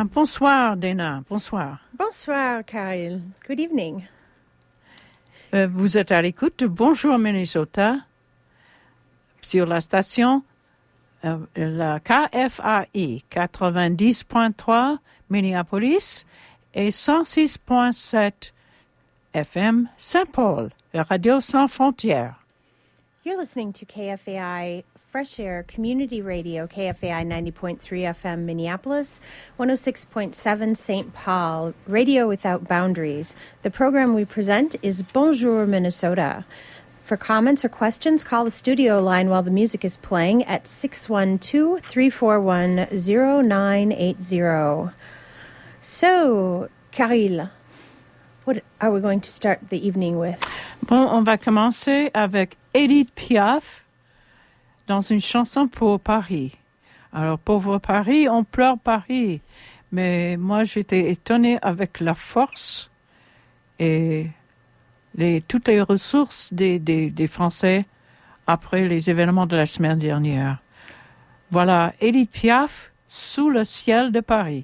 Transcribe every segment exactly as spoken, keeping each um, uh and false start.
bonsoir, Dana. Bonsoir. Bonsoir, Kyle. Good evening. Euh, vous êtes à l'écoute de Bonjour Minnesota sur la station euh, la K F A I quatre-vingt-dix point trois Minneapolis et cent six point sept F M Saint-Paul, Radio Sans Frontières. You're listening to K F A I Fresh Air Community Radio, K F A I ninety point three F M Minneapolis, one oh six point seven Saint Paul, Radio Without Boundaries. The program we present is Bonjour Minnesota. For comments or questions, call the studio line while the music is playing at six one two, three four one, zero nine eight zero. So, Karil, what are we going to start the evening with? Bon, on va commencer avec Edith Piaf dans une chanson pour Paris. Alors, pauvre Paris, on pleure Paris. Mais moi, j'étais étonnée avec la force et les, toutes les ressources des, des, des Français après les événements de la semaine dernière. Voilà, Edith Piaf, Sous le ciel de Paris.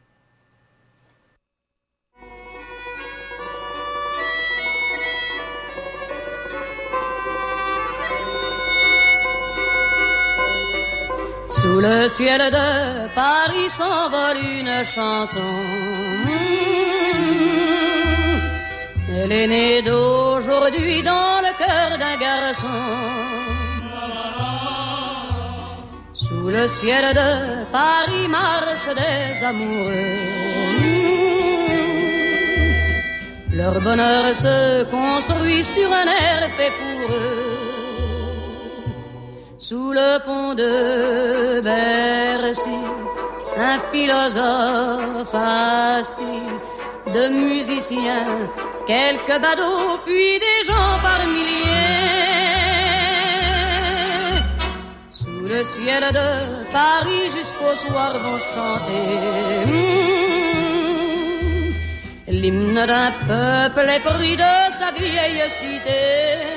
Sous le ciel de Paris s'envole une chanson. Elle est née d'aujourd'hui dans le cœur d'un garçon. Sous le ciel de Paris marchent des amoureux. Leur bonheur se construit sur un air fait pour eux. Sous le pont de Bercy, un philosophe assis, de musiciens, quelques badauds, puis des gens par milliers. Sous le ciel de Paris jusqu'au soir vont chanter mmh, l'hymne d'un peuple épris de sa vieille cité.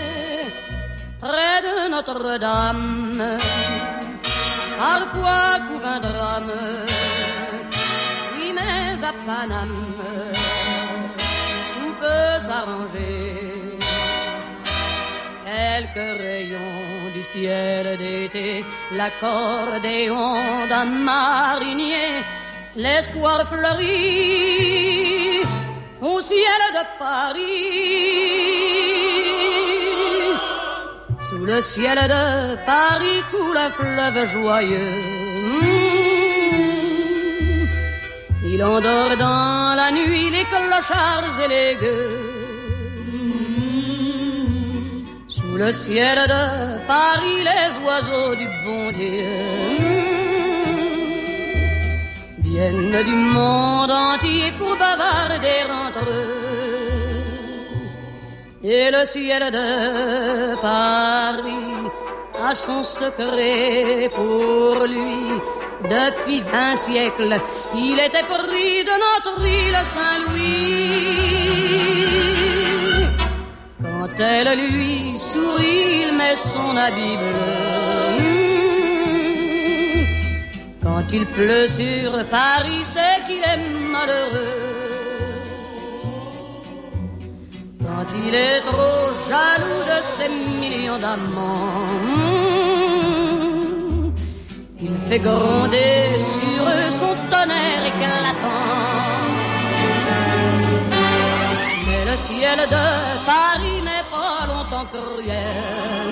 Près de Notre-Dame, parfois couvre un drame, oui mais à Paname, tout peut s'arranger. Quelques rayons du ciel d'été, l'accordéon d'un marinier, l'espoir fleurit au ciel de Paris. Sous le ciel de Paris coule un fleuve joyeux. Mmh. Il endort dans la nuit les clochards et les gueux. Mmh. Sous le ciel de Paris les oiseaux du bon Dieu mmh. viennent du monde entier pour bavarder entre eux. Et le ciel de Paris a son secret pour lui. Depuis vingt siècles, il était pris de notre île Saint-Louis. Quand elle lui sourit, il met son habit bleu. Quand il pleut sur Paris, c'est qu'il est malheureux. Quand il est trop jaloux de ses millions d'amants, il fait gronder sur eux son tonnerre éclatant. Mais le ciel de Paris n'est pas longtemps cruel.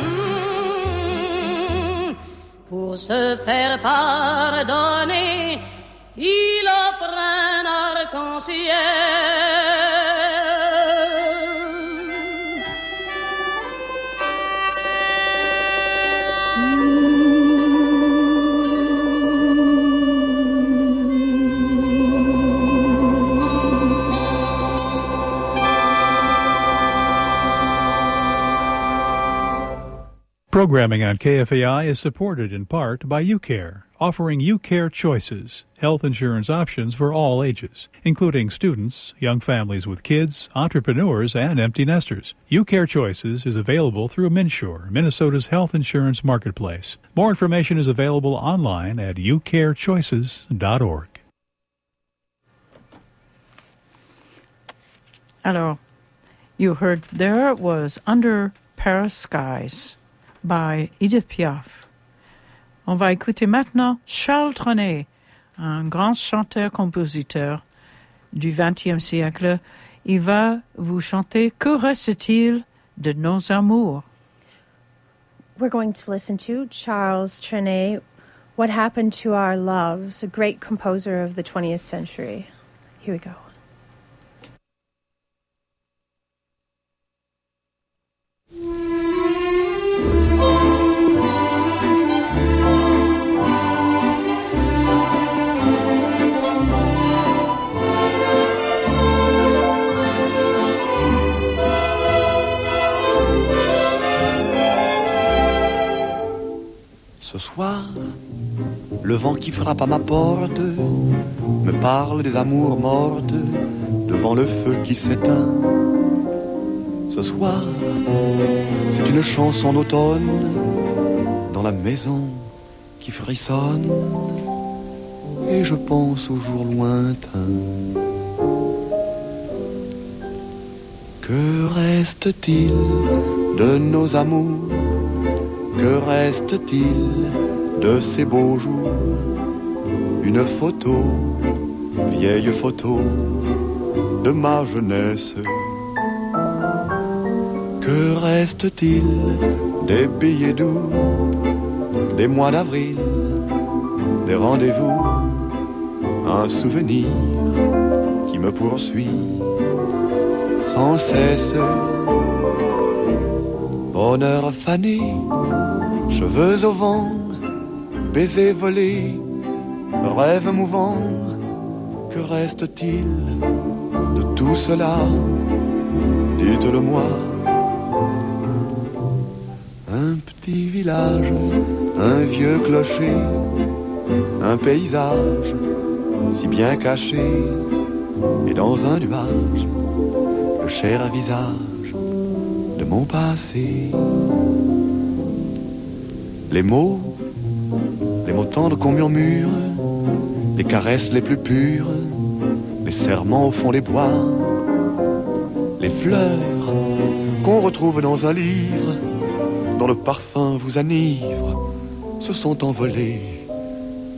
Pour se faire pardonner, il offre un arc-en-ciel. Programming on K F A I is supported in part by UCare, offering UCare Choices, health insurance options for all ages, including students, young families with kids, entrepreneurs, and empty nesters. UCare Choices is available through MNsure, Minnesota's health insurance marketplace. More information is available online at u care choices dot org. Alors, you heard there was Under Paris Skies by Edith Piaf. On va écouter maintenant Charles Trenet, un grand chanteur-compositeur du vingtième siècle. Il va vous chanter « Que reste-t-il de nos amours » ? We're going to listen to Charles Trenet, What Happened to Our Loves, a great composer of the twentieth century. Here we go. Ce soir, le vent qui frappe à ma porte me parle des amours mortes devant le feu qui s'éteint. Ce soir, c'est une chanson d'automne dans la maison qui frissonne et je pense aux jours lointains. Que reste-t-il de nos amours ? Que reste-t-il de ces beaux jours ? Une photo, vieille photo de ma jeunesse. Que reste-t-il des billets doux, des mois d'avril, des rendez-vous, un souvenir qui me poursuit sans cesse. Bonheur fané, cheveux au vent, baisers volés, rêves mouvants. Que reste-t-il de tout cela ? Dites-le-moi. Un petit village, un vieux clocher, un paysage si bien caché, et dans un nuage, le cher visage de mon passé. Les mots, les mots tendres qu'on murmure, les caresses les plus pures, les serments au fond des bois, les fleurs qu'on retrouve dans un livre, dont le parfum vous enivre, se sont envolés. Pourquoi ?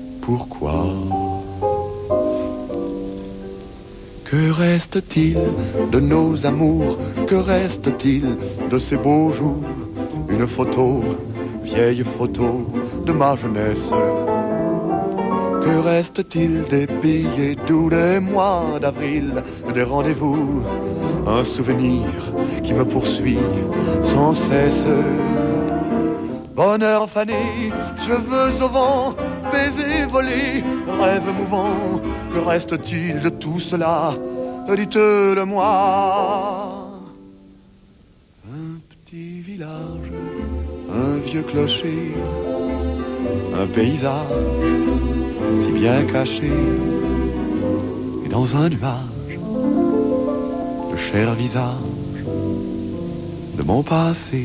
Que reste-t-il de nos amours ? Que reste-t-il de ces beaux jours ? Une photo, vieille photo de ma jeunesse. Que reste-t-il des billets doux, des mois d'avril, des rendez-vous, un souvenir qui me poursuit sans cesse. Bonheur fané, cheveux au vent, baisers volés, rêves mouvants. Que reste-t-il de tout cela ? Dites-le-moi. Un petit village, un vieux clocher, un paysage si bien caché, et dans un nuage, le cher visage de mon passé,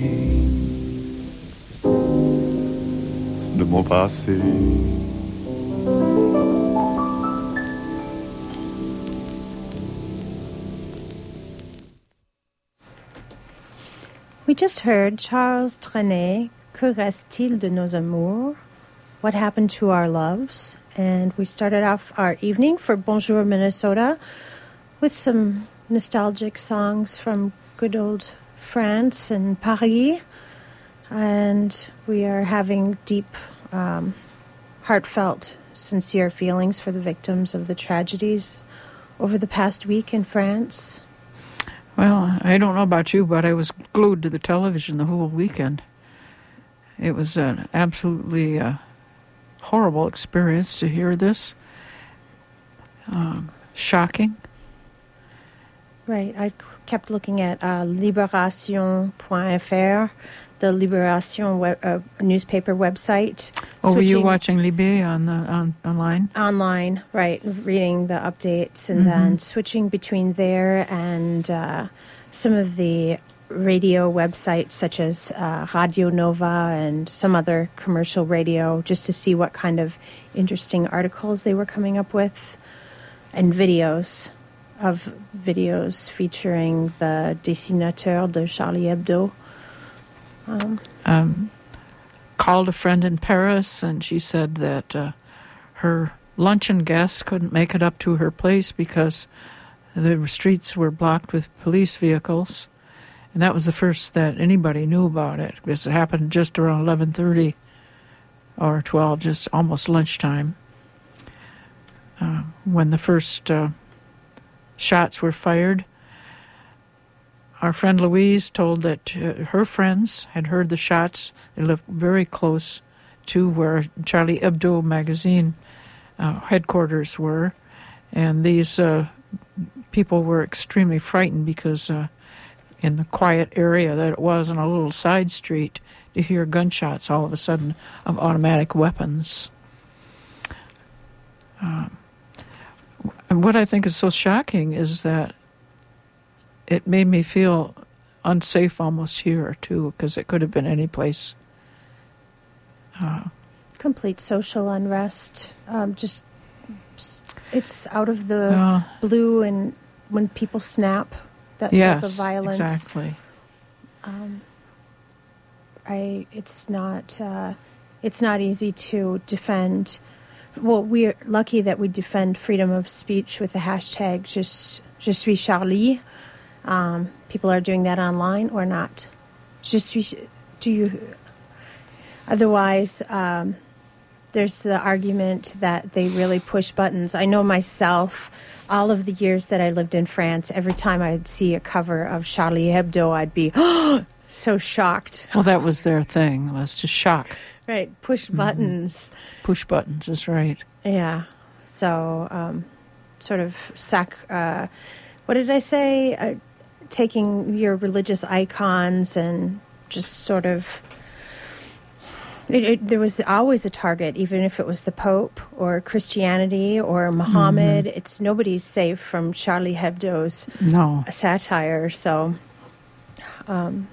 de mon passé. We just heard Charles Trenet, Que reste-t-il de nos amours? What happened to our loves? And we started off our evening for Bonjour Minnesota with some nostalgic songs from good old France and Paris. And we are having deep, um, heartfelt, sincere feelings for the victims of the tragedies over the past week in France. Well, I don't know about you, but I was glued to the television the whole weekend. It was an absolutely uh, horrible experience to hear this. Um, shocking. Right. I kept looking at uh, Libération dot F R, the Libération web, uh, newspaper website. Oh, were you watching Libé on the on online? Online, right. Reading the updates and mm-hmm. then switching between there and uh, some of the radio websites such as uh, Radio Nova and some other commercial radio just to see what kind of interesting articles they were coming up with and videos. of videos featuring the dessinateur de Charlie Hebdo. Um, um, called a friend in Paris, and she said that uh, her luncheon guests couldn't make it up to her place because the streets were blocked with police vehicles. And that was the first that anybody knew about it, because it happened just around eleven thirty or twelve, just almost lunchtime, uh, when the first uh, shots were fired. Our friend Louise told that uh, her friends had heard the shots. They lived very close to where Charlie Hebdo magazine uh, headquarters were. And these uh, people were extremely frightened because uh, in the quiet area that it was on a little side street, to hear gunshots all of a sudden of automatic weapons. Um, and what I think is so shocking is that it made me feel unsafe almost here, too, because it could have been any place. Uh, Complete social unrest. Um, just, it's out of the uh, blue, and when people snap, that yes, type of violence. Exactly. Um, I. It's not. Uh, it's not easy to defend. Well, we're lucky that we defend freedom of speech with the hashtag just Je suis Charlie. Um, people are doing that online or not. Je suis. Do you? Otherwise, um, there's the argument that they really push buttons. I know myself. All of the years that I lived in France, every time I'd see a cover of Charlie Hebdo, I'd be oh, so shocked. Well, that was their thing, was to shock. Right, push Mm-hmm. buttons. Push buttons is right. Yeah. So, um, sort of sac. Uh, what did I say? Uh, taking your religious icons and just sort of. It, it, there was always a target, even if it was the Pope or Christianity or Muhammad. Mm-hmm. It's nobody's safe from Charlie Hebdo's no. satire. So, um,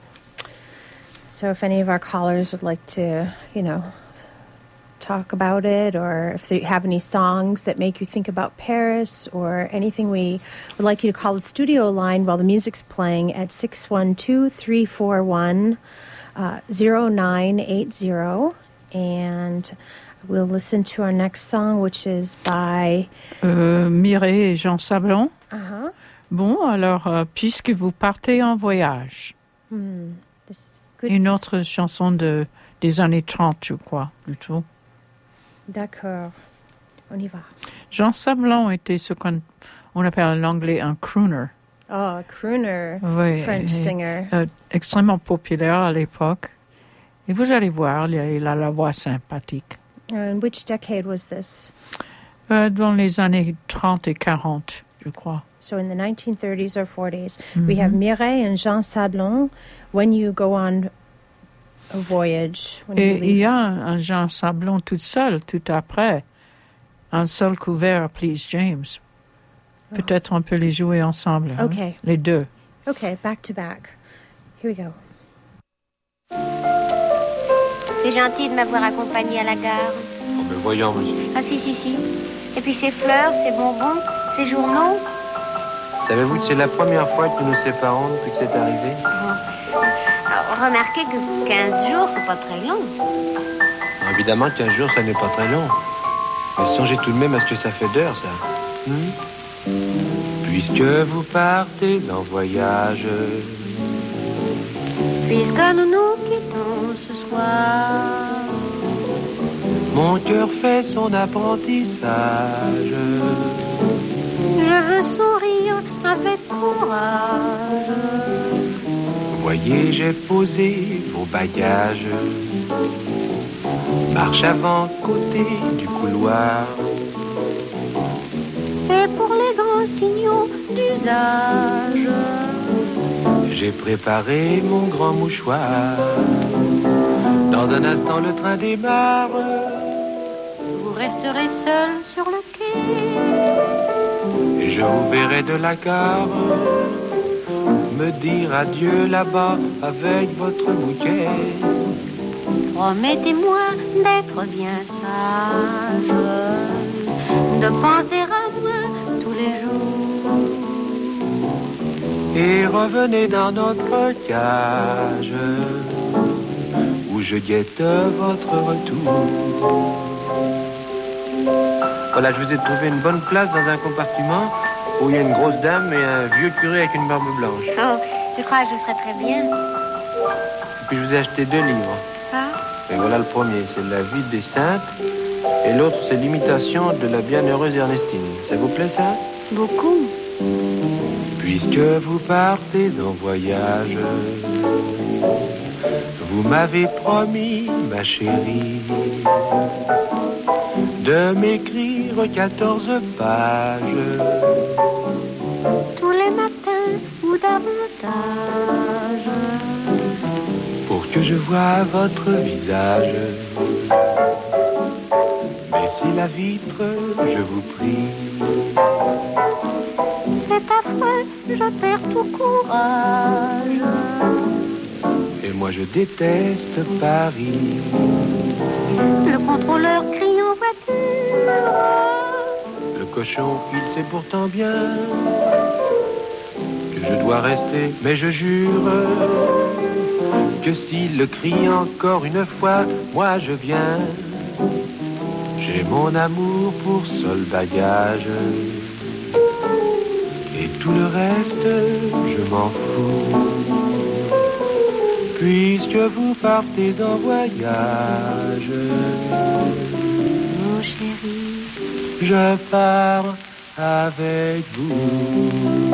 so if any of our callers would like to, you know, talk about it, or if they have any songs that make you think about Paris, or anything, we would like you to call the studio line while the music's playing at six one two, three four one Uh, zero nine eight zero, and we'll listen to our next song, which is by euh, Mireille et Jean Sablon. Uh-huh. Bon, alors, euh, puisque vous partez en voyage, Hmm. This good. une autre chanson de, des années trente, je crois, plutôt. D'accord, on y va. Jean Sablon était ce qu'on on appelle en anglais un crooner. Oh, crooner, Oui, French et, singer. Euh, extrêmement populaire à l'époque. Et vous allez voir, il a, il a la voix sympathique. In which decade was this? Euh, dans les années trente et quarante, je crois. So in the nineteen thirties or forties. Mm-hmm. We have Mireille and Jean Sablon. When you go on a voyage. When Et you leave. il y a un, un Jean Sablon tout seul, tout après. Un seul couvert, Please James. Peut-être on peut les jouer ensemble. Hein? Okay. Les deux. Okay, back to back. Here we go. C'est gentil de m'avoir accompagné à la gare. Oh, mais voyons, monsieur. Ah si, si, si. Et puis ces fleurs, ces bonbons, ces journaux. Savez-vous que c'est la première fois que nous nous séparons depuis que c'est arrivé? Bon. Alors, remarquez que quinze jours, c'est pas très long. Alors, évidemment, quinze jours, ça n'est pas très long. Mais songez tout de même à ce que ça fait d'heures, ça. Hmm? Puisque vous partez en voyage, Puisque nous nous quittons ce soir, mon cœur fait son apprentissage. je veux sourire avec courage. Voyez, j'ai posé vos bagages. Marche avant côté du couloir. Et pour les grands signaux d'usage, J'ai préparé mon grand mouchoir. Dans un instant, le train démarre. vous resterez seul sur le quai. Et je vous verrai de la gare me dire adieu là-bas avec votre bouquet. Promettez-moi d'être bien sage, de penser à moi tous les jours. et revenez dans notre cage où je guette votre retour. Voilà, je vous ai trouvé une bonne place dans un compartiment où il y a une grosse dame et un vieux curé avec une barbe blanche. Oh, je crois que je serais très bien. Et puis je vous ai acheté deux livres. Ah. Et voilà le premier, c'est La vie des saintes. Et l'autre, c'est L'imitation de la bienheureuse Ernestine. Ça vous plaît, ça? Beaucoup. Puisque vous partez en voyage, vous m'avez promis, ma chérie, de m'écrire quatorze pages. Tous les matins ou davantage. Pour que je voie votre visage. Baissez la vitre, je vous prie. C'est affreux, je perds tout courage. Et moi je déteste Paris. Le contrôleur crie en voiture. Le cochon, il sait pourtant bien que je dois rester, mais je jure que s'il le crie encore une fois, moi je viens. J'ai mon amour pour seul bagage. Et tout le reste, je m'en fous. Puisque vous partez en voyage, Mon chéri, je pars avec vous.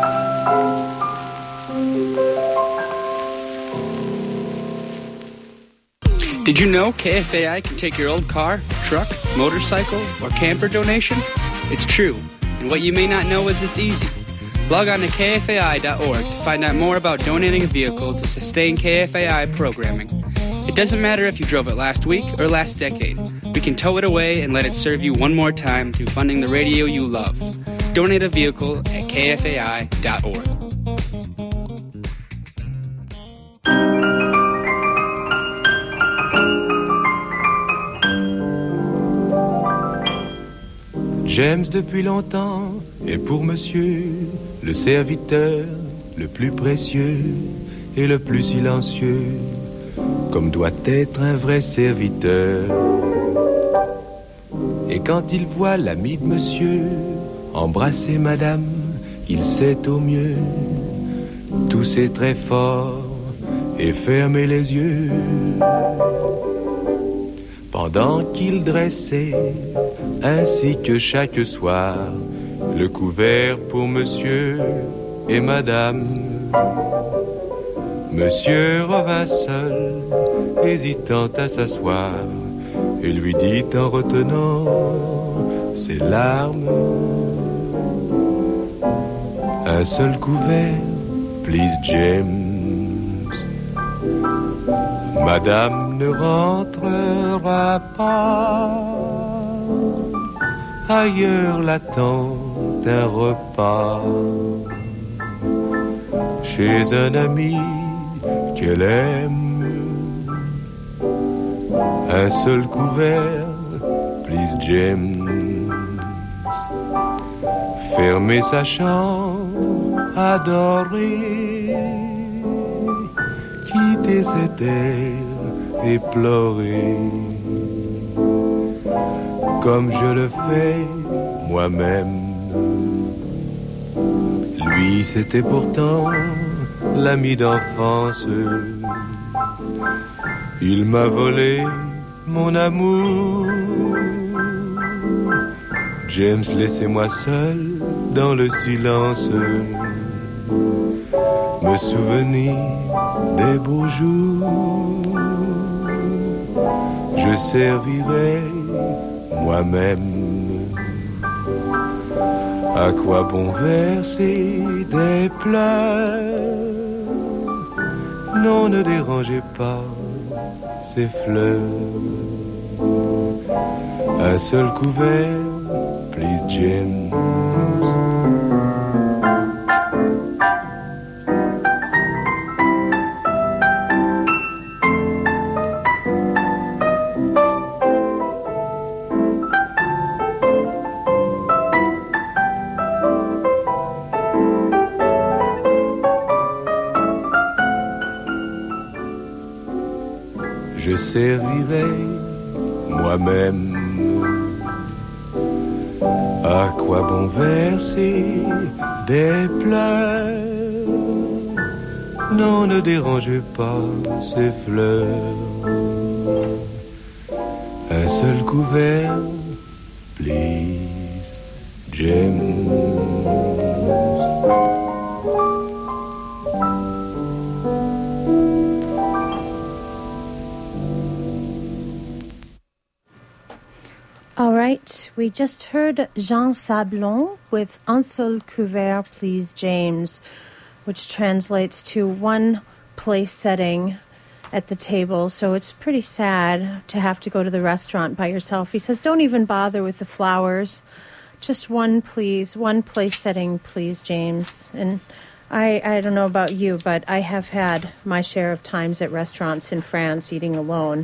Did you know K F A I can take your old car, truck, motorcycle, or camper donation? It's true, and what you may not know is it's easy. Log on to K F A I dot org to find out more about donating a vehicle to sustain K F A I programming. It doesn't matter if you drove it last week or last decade. We can tow it away and let it serve you one more time through funding the radio you love. Donate a vehicle at K F A I dot org. James depuis longtemps est pour monsieur le serviteur le plus précieux et le plus silencieux, comme doit être un vrai serviteur. Et quand il voit l'ami de monsieur embrasser madame, il sait au mieux tousser très fort et fermer les yeux. Pendant qu'il dressait, ainsi que chaque soir, le couvert pour monsieur et madame. Monsieur revint seul, hésitant à s'asseoir, et lui dit en retenant ses larmes: un seul couvert, please James. Madame ne rentrera pas, ailleurs l'attend un repas, chez un ami qu'elle aime. Un seul couvert, please James. Fermer sa chambre, adorer, quitter cette terre et pleurer, comme je le fais moi-même. Lui, c'était pourtant l'ami d'enfance. Il m'a volé mon amour. James, laissez-moi seul dans le silence me souvenir des beaux jours. Je servirai moi-même. À quoi bon verser des pleurs? Non, ne dérangez pas ces fleurs. Un seul couvert, please James. servirai moi-même. À quoi bon verser des pleurs? Non, ne dérangez pas ces fleurs. Un seul couvert, please, James. All right, we just heard Jean Sablon with Un seul couvert, please, James, which translates to one place setting at the table. So it's pretty sad to have to go to the restaurant by yourself. He says, don't even bother with the flowers. Just one, please, one place setting, please, James. And I, I don't know about you, but I have had my share of times at restaurants in France eating alone.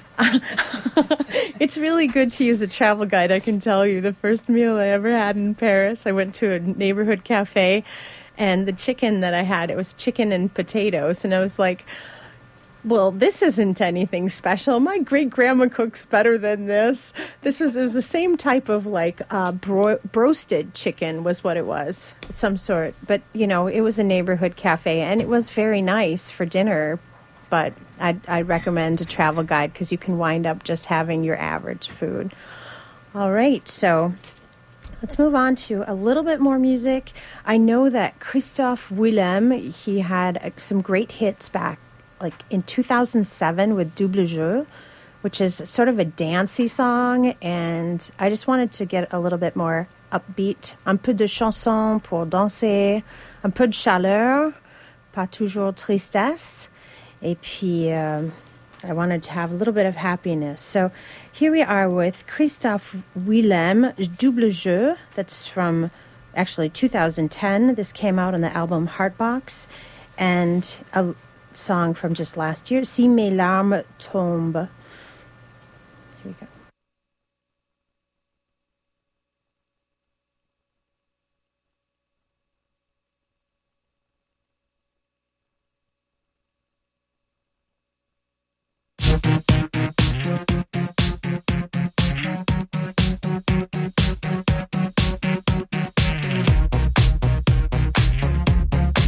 It's really good to use a travel guide, I can tell you. The first meal I ever had in Paris, I went to a neighborhood cafe, and the chicken that I had, it was chicken and potatoes, and I was like, well, this isn't anything special. My great-grandma cooks better than this. This was, it was the same type of, like, uh, bro- broasted chicken was what it was, some sort. But, you know, it was a neighborhood cafe, and it was very nice for dinner. But I'd, I'd recommend a travel guide because you can wind up just having your average food. All right, so let's move on to a little bit more music. I know that Christophe Willem, he had uh, some great hits back like in two thousand seven with Double Jeu, which is sort of a dancey song, and I just wanted to get a little bit more upbeat. Un peu de chanson pour danser, un peu de chaleur, pas toujours tristesse, et puis uh, I wanted to have a little bit of happiness. So here we are with Christophe Willem, Double Jeu, that's from actually two thousand ten. This came out on the album Heartbox, and a song from just last year, Si mes larmes tombent. Here we go.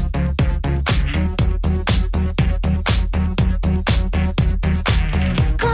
Quand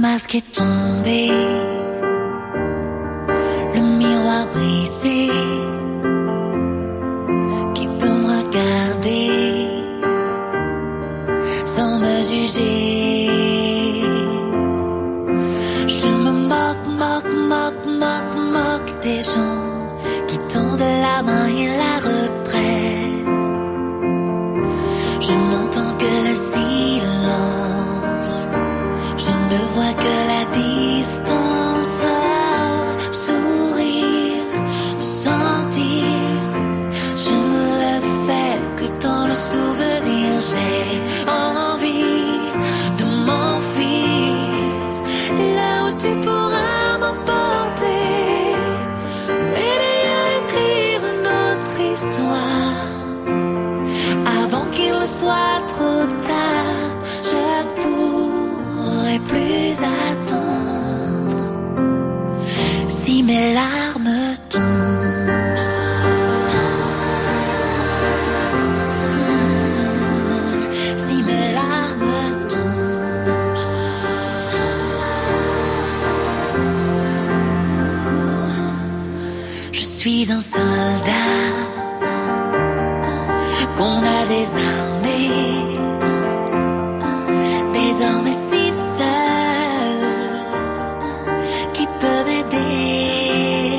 masque est tombé, le miroir brisé, qui peut me regarder sans me juger. Je me moque, moque, moque, moque, moque des gens qui tendent la main et la reprennent. Je n'entends que le silence, je ne vois que la distance. Sourire, me sentir, je ne le fais que dans le souvenir. J'ai envie de m'enfuir là où tu pourras m'emporter, m'aider à écrire notre histoire avant qu'il ne soit trop tard. Je ne pourrai plus attendre si mes larmes tombent. Si mes larmes tombent. Je suis un soldat qu'on a désarmé, désormais si seul, qui peut m'aider.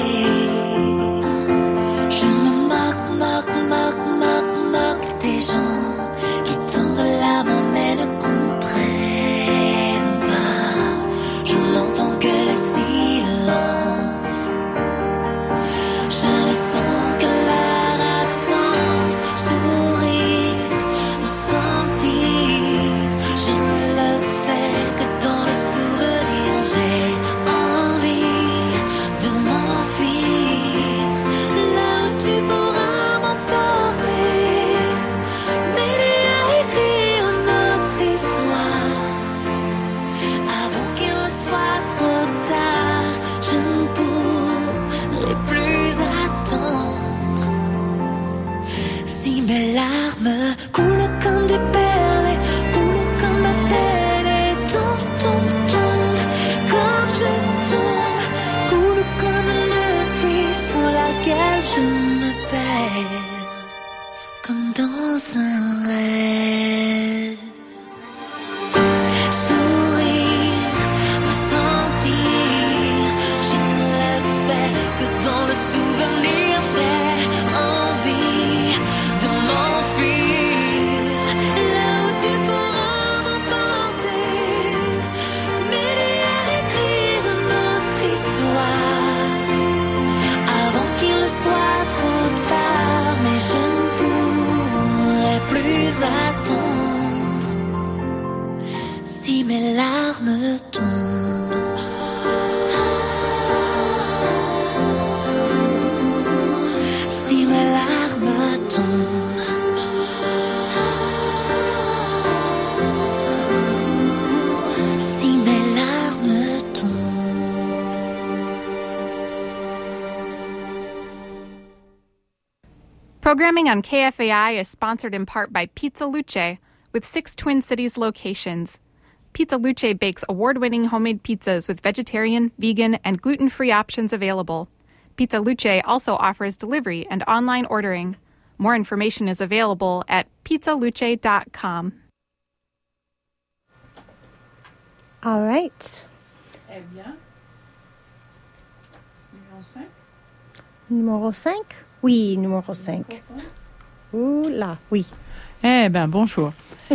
Je me moque, moque, moque, moque, moque des gens qui tendent la main mais ne comprennent pas. Je n'entends que le silence, je ne sens que leur absence. Sourire, me sentir, je ne le fais que dans le souvenir. J'ai envie de m'enfuir là où tu pourras m'emporter, m'aider à écrire notre histoire avant qu'il ne soit trop tard. Je ne pourrai plus attendre si mes larmes coulent comme des perles, coulent comme ma peine et tombent, tombent, tombent comme je tombe, coulent comme une pluie sous laquelle je me perds, comme dans un rêve. Sourire, me sentir, je ne le fais que dans le souvenir. J'ai envie de m'enfuir là où tu pourras m'emporter, m'aider à écrire notre histoire avant qu'il ne soit trop tard. Mais je ne pourrai plus attendre si mes larmes tombent. Si mes larmes tombent. Si mes larmes tombent. Programming on K F A I is sponsored in part by Pizza Luce, with six Twin Cities locations. Pizza Luce bakes award-winning homemade pizzas with vegetarian, vegan, and gluten-free options available. Pizza Luce also offers delivery and online ordering. More information is available at pizza luce dot com. All right. Eh bien, numéro cinq. Numéro cinq? Oui, numéro cinq. Ouh là, oui. Eh bien, bonjour.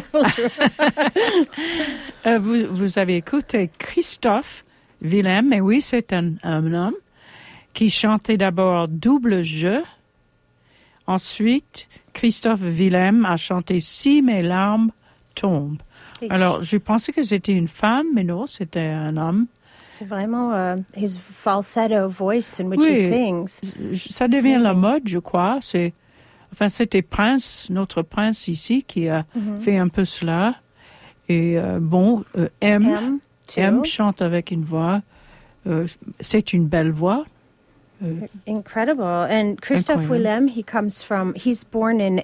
euh, vous, vous avez écouté Christophe Willem, mais oui, c'est un, un homme qui chantait d'abord Double Jeu. Ensuite, Christophe Willem a chanté Si mes larmes tombent. Alors, je pensais que c'était une femme, mais non, c'était un homme. C'est vraiment uh, his falsetto voice in which oui, he sings. Ça devient la mode, je crois. C'est, enfin, c'était Prince, notre Prince ici, qui a mm-hmm. fait un peu cela. Et euh, bon, euh, M, M, M chante avec une voix. Euh, c'est une belle voix. Uh, Incredible. And Christophe Willem, he comes from, he's born in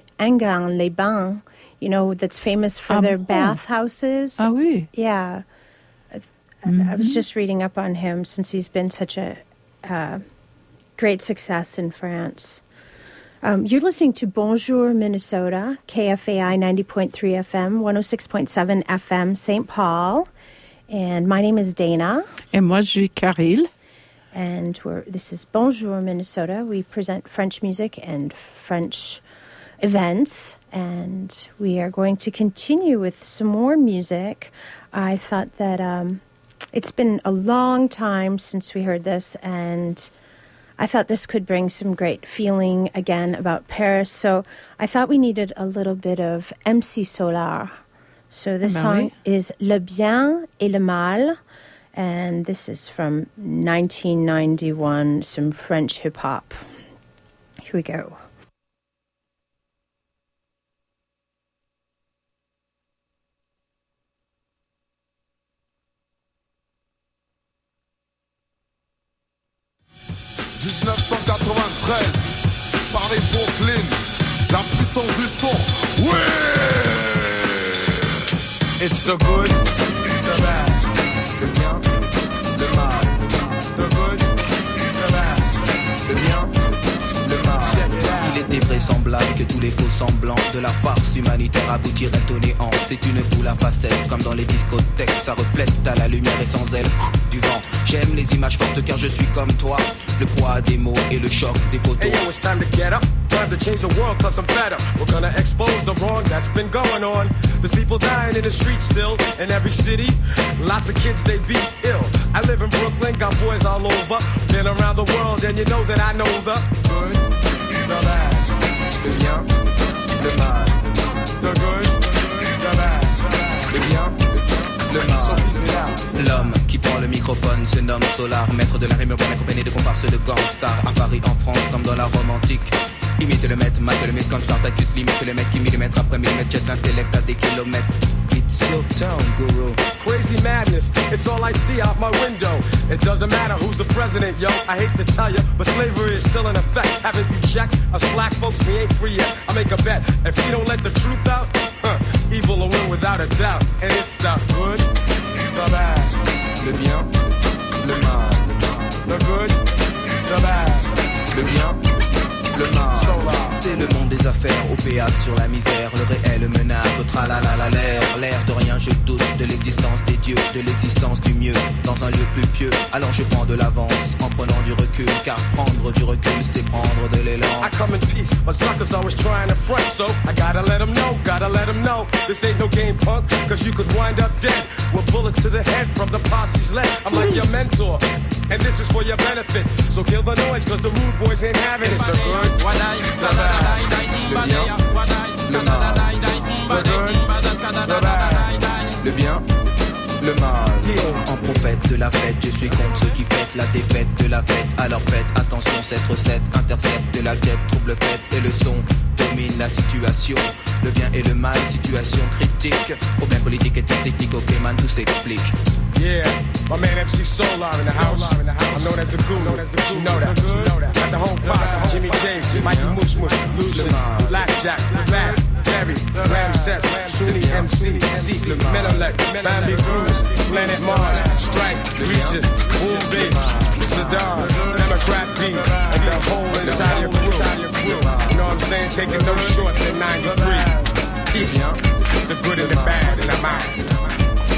Enghien-les-Bains, you know, that's famous for ah their bon? bathhouses. Ah oui. Yeah. Mm-hmm. I was just reading up on him since he's been such a uh, great success in France. Um, you're listening to Bonjour, Minnesota, K F A I ninety point three F M, one oh six point seven F M, Saint Paul. And my name is Dana. Et moi, je suis Caril. And we're, this is Bonjour, Minnesota. We present French music and French events. And we are going to continue with some more music. I thought that um, it's been a long time since we heard this, and I thought this could bring some great feeling again about Paris. So I thought we needed a little bit of M C Solar. So this Ben song oui. is Le Bien et le Mal. And this is from nineteen ninety-one, some French hip-hop. Here we go. dix-neuf cent quatre-vingt-treize, Paris Brooklyn, la puissance du son. Oui! It's the good, the bad, le bien, le mal. The good, the bad, le bien, le mal. Il était vraisemblable que tous les faux semblants de la farce humanitaire aboutiraient au néant. C'est une boule à facettes, comme dans les discothèques. Ça reflète à la lumière et sans elle du vent. J'aime les images fortes car je suis comme toi. Le poids des mots et le choc des photos. Hey yo, it's time to get up. Time to change the world cause I'm fed up. We're gonna expose the wrong that's been going on. There's people dying in the streets still. In every city, lots of kids they be ill. I live in Brooklyn, got boys all over. Been around the world and you know that I know the good, the bad, le bien, le mal. The good, the bad, le bien, le mal. L'homme qui prend le microphone se nomme Solar, maître de la rime urbaine accompagné de comparses de gangstars. À Paris, en France, comme dans la Rome antique. Imite le maître, mate le mythe comme Spartacus. Limite le mec qui millimètre après millimètre jette l'intellect à des kilomètres. It's your town, guru. Crazy madness, it's all I see out my window. It doesn't matter who's the president, yo. I hate to tell you, but slavery is still in effect. Haven't you checked? Us black folks, we ain't free yet. I make a bet, if we don't let the truth out, huh, evil will win without a doubt. And it's the good, the bad, le bien, le mal. The good, the bad, le bien, le mal. C'est le monde des affaires, au péage sur la misère. Le réel menace, au tralala l'air. L'air de rien, je doute de l'existence des dieux, de l'existence du mieux, dans un lieu plus pieux. Alors je prends de l'avance, en prenant du recul. Car prendre du recul, c'est prendre de l'élan. I come in peace, but suckers always trying to front. So I gotta let them know, gotta let them know. This ain't no game, punk, cause you could wind up dead with bullets to the head from the posse's leg. I'm like your mentor, and this is for your benefit. So kill the noise, cause the rude boys ain't having it. It's the good, the bad, le bien, le mal. Le bien, le mal. En prophète de la fête, je suis contre ceux qui fêtent la défaite de la fête. Alors faites attention, cette recette intercepte de la guêpe, trouble fête et le son domine la situation. Le bien et le mal, situation critique. Problème politique et technique, ok man, tout s'explique. Yeah, my man M C Solar in the house. I'm known as the Guru. You know that. Got the whole posse: Jimmy James, Mikey Mush Mush, Lucid, Blackjack, Fat, Terry, Ramses, Sunni M C, C, Menelec, Family Cruz, Planet Mars, Strike, Regis, Boom Bass, Saddam, Democrat B, and the whole entire crew. You know what I'm saying? Taking no shorts in ninety-three. Peace. It's the good and the bad, and I'm out.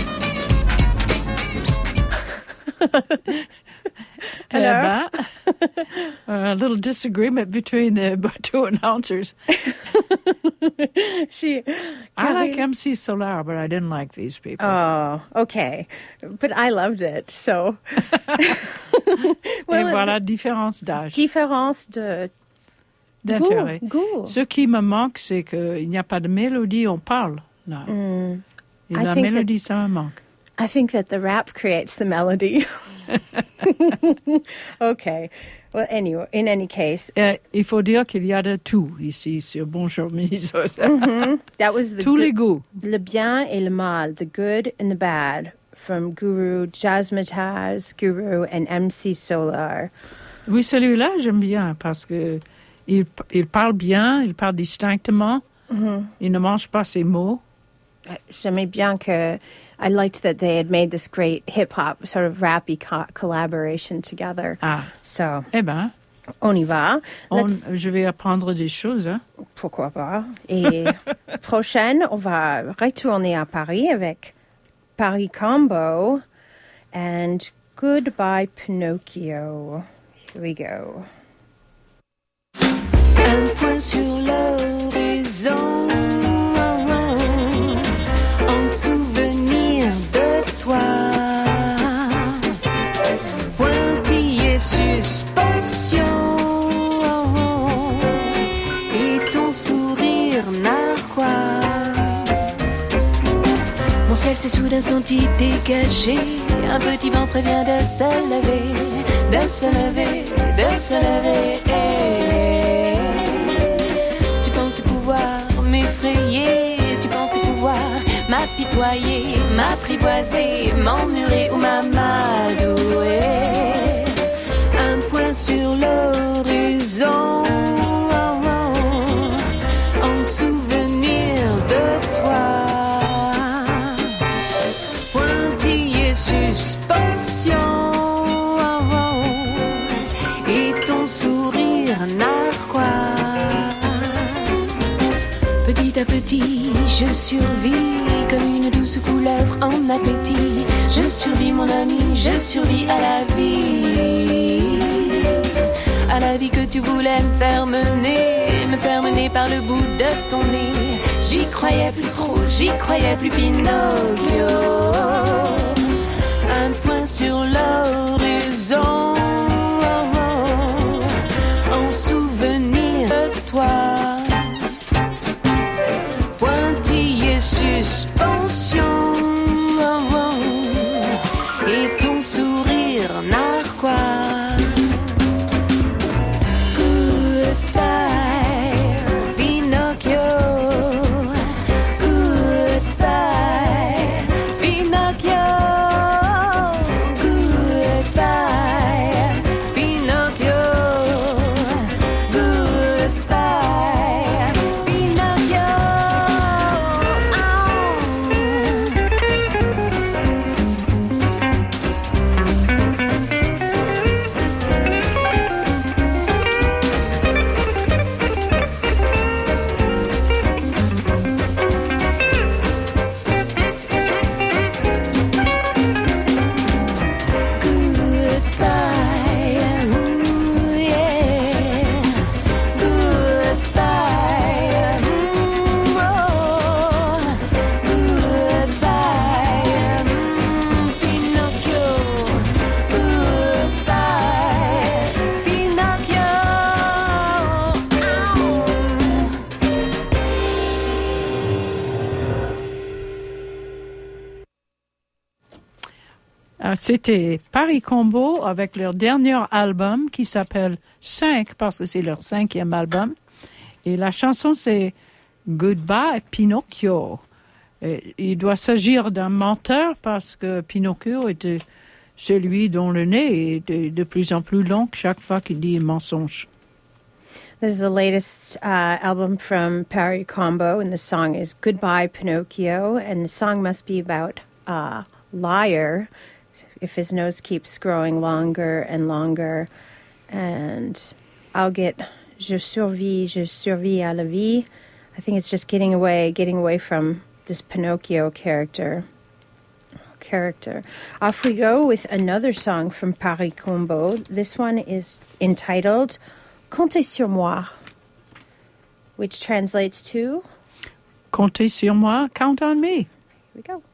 Hello. A little disagreement between the two announcers. she, I like M C Solar, but I didn't like these people. Oh, okay. But I loved it, so. well, Et voilà, différence d'âge. Différence de... d'intérêt. Goût. Ce qui me manque, c'est qu'il n'y a pas de mélodie, on parle. Là. Mm. Et la mélodie, ça me manque. I think that the rap creates the melody. Okay. Well, anyway, in any case. Uh, il faut dire qu'il y a de tout ici sur Bonjour Minnesota. Mm-hmm. That was the Tous good, les goûts. Le bien et le mal, the good and the bad, from Guru, Jazzmatazz, Guru, and M C Solar. Oui, celui-là, j'aime bien parce que il, il parle bien, il parle distinctement, mm-hmm. il ne mange pas ses mots. J'aimais bien que I liked that they had made this great hip-hop, sort of rappy co- collaboration together. Ah. So, eh ben, on y va. On, je vais apprendre des choses. Hein? Pourquoi pas. Et prochaine, on va retourner à Paris avec Paris Combo and Goodbye Pinocchio. Here we go. Un point sur l'horizon, en souvenir de toi. Pointillé suspension, et ton sourire narquois. Mon ciel s'est soudain senti dégagé. Un petit vent prévient de se lever, de se lever, de se lever. Tu pensais pouvoir m'effrayer, tu pensais pouvoir m'apitoyer, m'apprivoiser, m'emmurer ou m'amadouer. Un point sur l'horizon, en souvenir de toi. Pointillé suspension, et ton sourire narquois. Petit à petit, je survis comme une douce couleuvre en appétit. Je survis mon ami, je survis à la vie. À la vie que tu voulais me faire mener, me faire mener par le bout de ton nez. J'y croyais plus trop, j'y croyais plus Pinocchio. Un point sur l'horizon, en souvenir de toi. Pointillé suspension, et ton sourire narquois. Goodbye, Pinocchio. Goodbye, Pinocchio. Goodbye, Pinocchio. Goodbye, Pinocchio. C'était Paris Combo avec leur dernier album qui s'appelle cinq parce que c'est leur cinquième album. Et la chanson c'est Goodbye Pinocchio. Et il doit s'agir d'un menteur parce que Pinocchio était celui dont le nez est de, de plus en plus long chaque fois qu'il dit un mensonge. This is the latest uh, album from Paris Combo, and the song is Goodbye Pinocchio, and the song must be about a uh, liar if his nose keeps growing longer and longer. And I'll get Je survis, je survis à la vie. I think it's just getting away, getting away from this Pinocchio character. Character. Off we go with another song from Paris Combo. This one is entitled Comptez sur moi, which translates to Comptez sur moi, count on me. Here we go.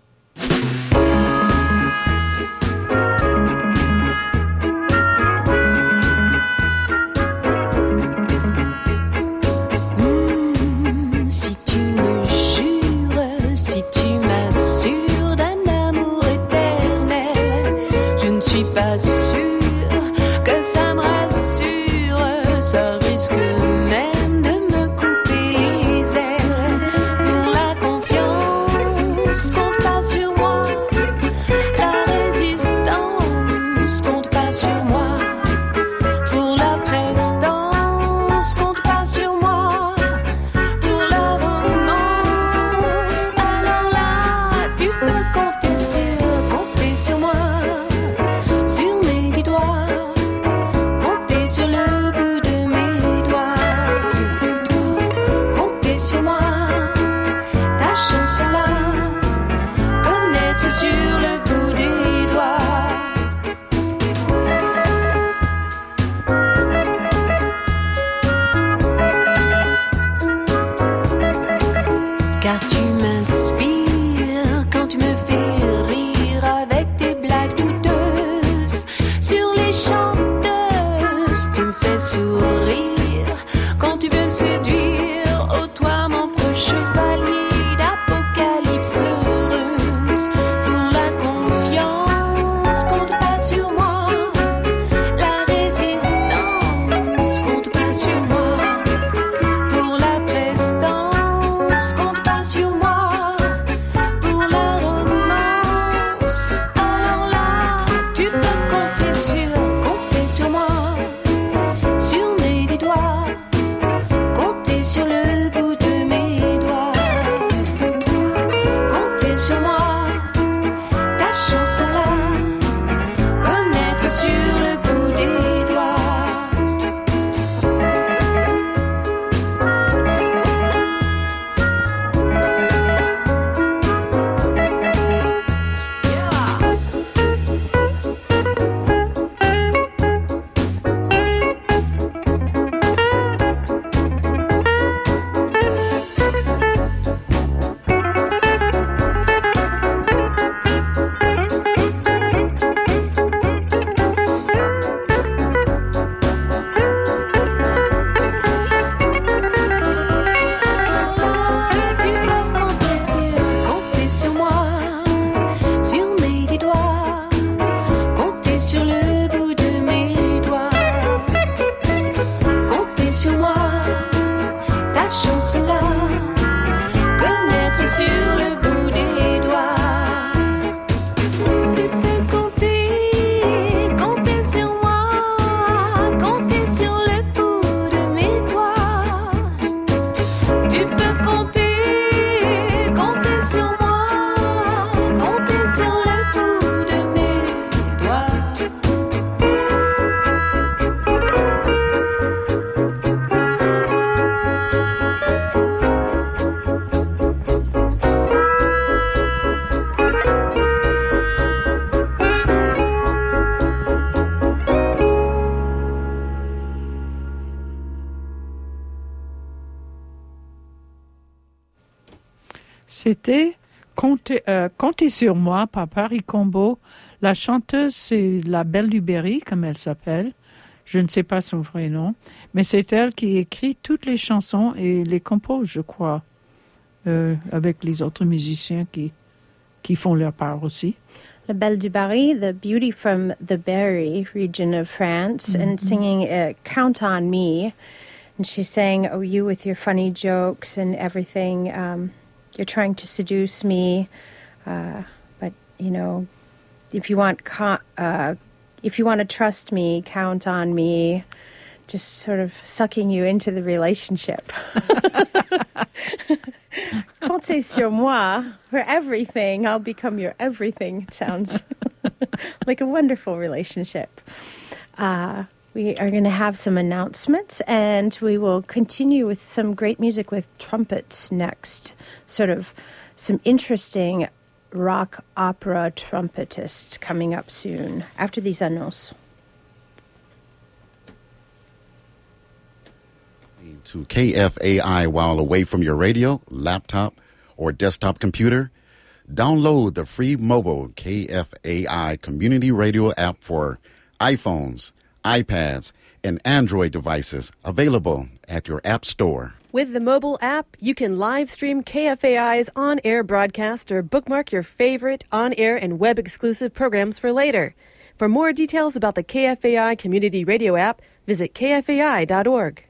Pas sûr que ça me rassure, ça risque même de me couper les ailes pour la confiance séduire. Oh toi mon proche chevalier d'apocalypse heureuse. Pour la confiance, compte pas sur moi. La résistance, compte pas sur moi. Pour la prestance, compte pas sur moi. Pour la romance, alors là, tu peux compter sur, compter sur moi. Sur mes dix doigts, compter sur le bout de mes doigts. Compter sur moi, ta chanson là, connaître sur le bout des doigts. Tu peux compter sur, compter sur moi, sur mes dix doigts, compter sur le bout de mes doigts, compter sur moi, ta chanson là, connaître sur le bout des doigts. Tu peux compter, compter sur moi, compter sur le bout de mes doigts. Tu peux compter, compter sur moi, compter sur le bout de mes doigts. C'était Comptez, euh, Comptez sur moi par Paris Combo. La chanteuse, c'est la Belle du Berry, comme elle s'appelle. Je ne sais pas son vrai nom. Mais c'est elle qui écrit toutes les chansons et les compose, je crois, euh, avec les autres musiciens qui, qui font leur part aussi. La Belle du Berry, the beauty from the Berry region of France, and singing uh, Count on Me. And she's saying, oh, you with your funny jokes and everything, um, you're trying to seduce me. Uh, but, you know, if you want co- uh, if you want to trust me, count on me. Just sort of sucking you into the relationship. Comptez sur moi for everything. I'll become your everything. It sounds like a wonderful relationship. Uh, we are going to have some announcements, and we will continue with some great music with trumpets next. Sort of some interesting rock opera trumpetists coming up soon after these annonces. To K F A I while away from your radio, laptop, or desktop computer, download the free mobile K F A I community radio app for iPhones, iPads, and Android devices, available at your app store. With the mobile app, you can live stream K F A I's on-air broadcast or bookmark your favorite on-air and web-exclusive programs for later. For more details about the K F A I community radio app, visit K F A I dot org.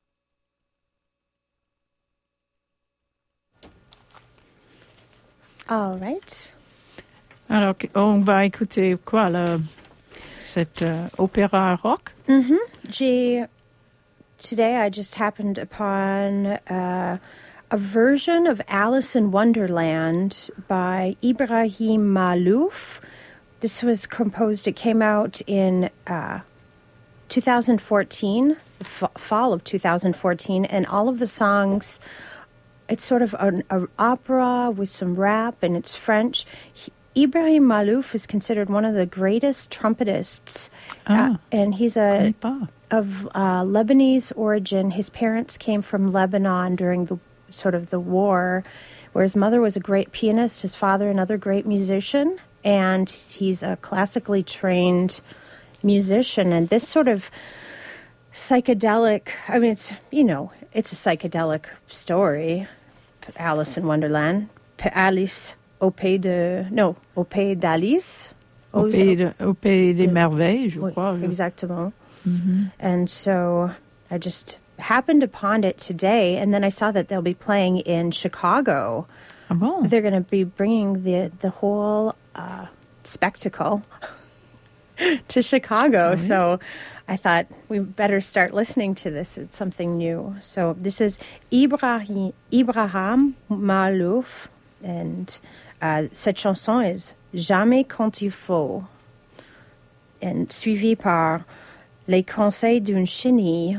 All right. Alors, on va écouter quoi, là, cet euh, opéra rock? Mm-hmm. J'ai, today I just happened upon uh, a version of Alice in Wonderland by Ibrahim Malouf. This was composed, it came out in uh, two thousand fourteen, f- fall of two thousand fourteen, and all of the songs, it's sort of an, an opera with some rap, and it's French. He, Ibrahim Malouf is considered one of the greatest trumpetists, Ah, uh, and he's a of uh, Lebanese origin. His parents came from Lebanon during the sort of the war, where his mother was a great pianist, his father another great musician, and he's a classically trained musician. And this sort of psychedelic, I mean, it's, you know, it's a psychedelic story, Alice in Wonderland. Alice au pays de... No, au pays d'Alice. Au pays, de, au pays des de, merveilles, je oui, crois. Exactement. Mm-hmm. And so I just happened upon it today, and then I saw that they'll be playing in Chicago. Ah bon? They're going to be bringing the, the whole uh, spectacle to Chicago. Oh, yeah. So I thought we better start listening to this. It's something new. So this is Ibrahim, Ibrahim Malouf, and uh, cette chanson is Jamais quand il faut, and suivi par Les conseils d'une chenille.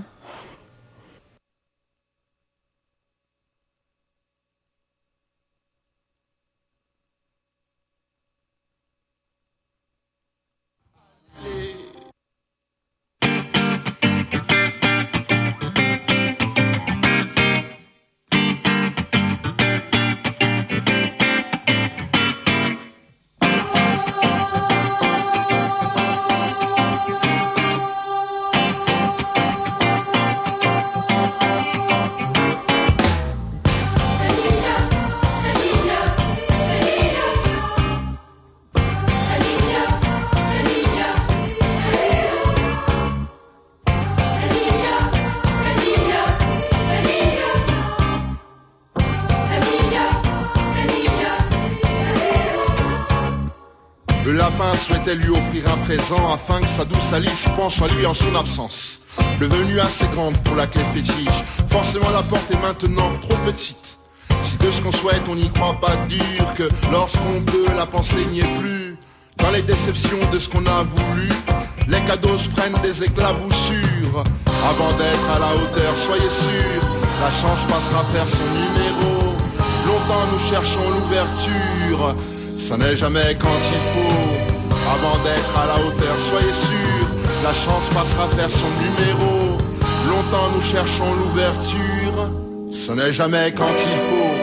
Le lapin souhaitait lui offrir un présent afin que sa douce Alice penche à lui en son absence. Devenue assez grande pour la clé fétiche, forcément la porte est maintenant trop petite. Si de ce qu'on souhaite on n'y croit pas dur, que lorsqu'on peut la pensée n'y est plus. Dans les déceptions de ce qu'on a voulu, les cadeaux se prennent des éclaboussures. Avant d'être à la hauteur, soyez sûrs, la chance passera faire son numéro. Longtemps nous cherchons l'ouverture, ça n'est jamais quand il faut. Avant d'être à la hauteur, soyez sûrs, la chance passera faire son numéro. Longtemps nous cherchons l'ouverture, ce n'est jamais quand il faut.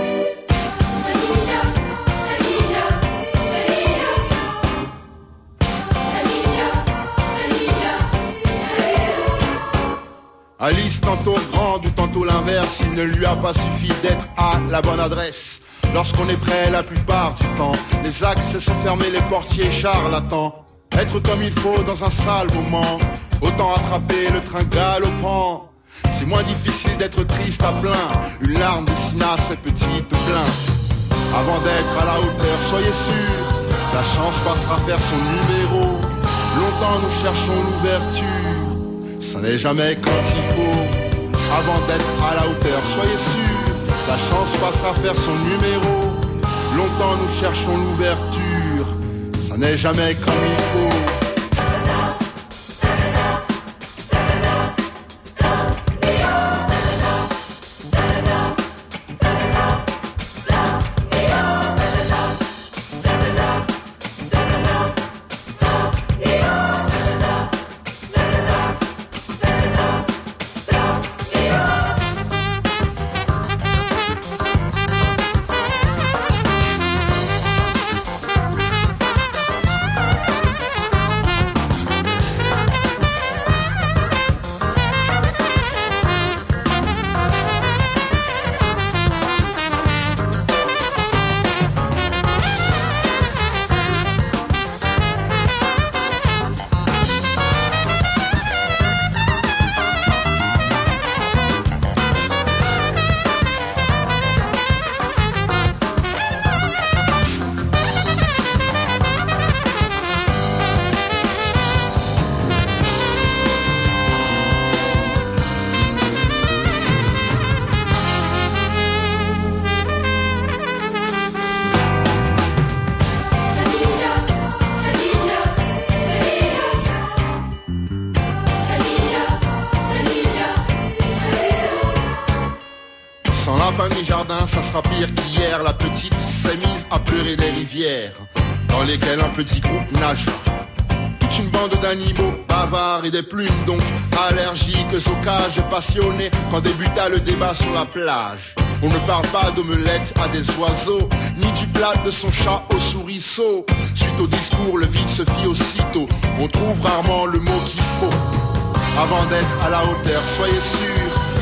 Alice tantôt grande ou tantôt l'inverse, il ne lui a pas suffi d'être à la bonne adresse. Lorsqu'on est prêt la plupart du temps, les axes sont fermés, les portiers charlatans. Être comme il faut dans un sale moment, autant attraper le train galopant. C'est moins difficile d'être triste à plein, une larme dessina ses petites plaintes. Avant d'être à la hauteur, soyez sûrs, la chance passera faire son numéro. Longtemps nous cherchons l'ouverture, ça n'est jamais quand il faut. Avant d'être à la hauteur, soyez sûrs, la chance passera faire son numéro. Longtemps nous cherchons l'ouverture, ça n'est jamais comme il faut. Ça sera pire qu'hier, la petite s'est mise à pleurer des rivières dans lesquelles un petit groupe nage. Toute une bande d'animaux bavards et des plumes donc allergiques aux cages, passionnés quand débuta le débat sur la plage. On ne parle pas d'omelette à des oiseaux, ni du plat de son chat au souriceau. Suite au discours, le vide se fit aussitôt, on trouve rarement le mot qu'il faut. Avant d'être à la hauteur, soyez sûrs,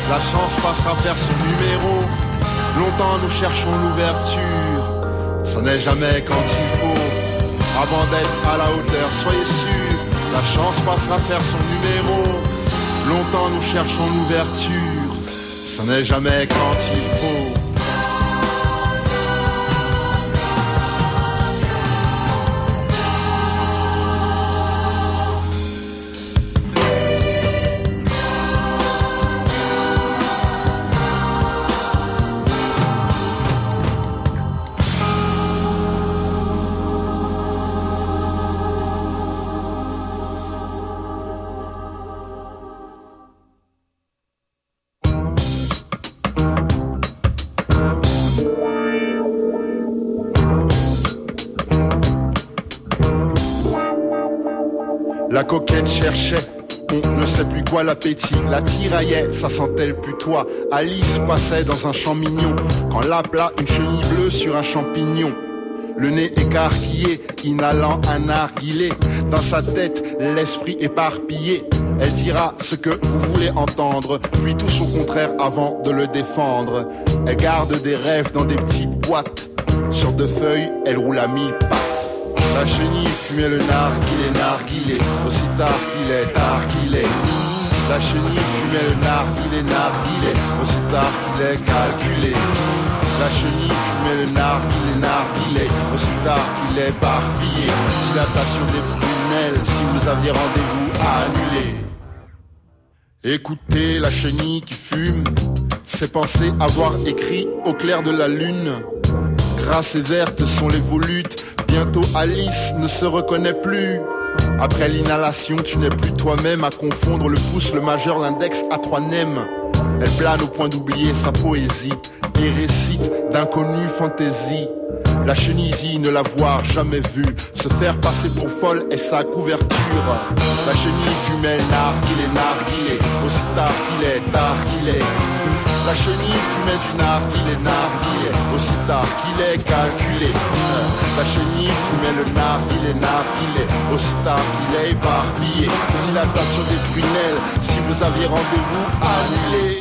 la chance passera faire son numéro. Longtemps nous cherchons l'ouverture, ça n'est jamais quand il faut. Avant d'être à la hauteur, soyez sûrs, la chance passera faire son numéro. Longtemps nous cherchons l'ouverture, ça n'est jamais quand il faut. La coquette cherchait, on ne sait plus quoi l'appétit. La tiraillait, ça sentait le putois. Alice passait dans un champ mignon, quand l'appela une chenille bleue sur un champignon. Le nez écarquillé, inhalant un narguilé. Dans sa tête, l'esprit éparpillé. Elle dira ce que vous voulez entendre, puis tout son contraire avant de le défendre. Elle garde des rêves dans des petites boîtes. Sur deux feuilles, elle roule à mille pattes. La chenille fumait le narguilé, narguilé, aussi tard qu'il est, tard qu'il est. La chenille fumait le narguilé, narguilé, aussi tard qu'il est calculé. La chenille fumait le narguilé, narguilé, aussi tard qu'il est éparpillé. Dilatation des prunelles, si vous aviez rendez-vous annulé. Écoutez la chenille qui fume, c'est penser avoir écrit au clair de la lune. Grasses et vertes sont les volutes. Bientôt Alice ne se reconnaît plus. Après l'inhalation, tu n'es plus toi-même. À confondre le pouce, le majeur, l'index à trois nems. Elle plane au point d'oublier sa poésie et récite d'inconnues fantaisies. La chenille dit ne l'avoir jamais vue, se faire passer pour folle est sa couverture. La chenille fumait narguilé, narguilé, aussi tard qu'il est, tard qu'il est. La chenille fumait du narguilé, narguilé, aussi tard qu'il est calculé. La chenille fumait le narguilé, narguilé, aussi tard qu'il est éparpillé. Dilatation des prunelles, si vous aviez rendez-vous annulé.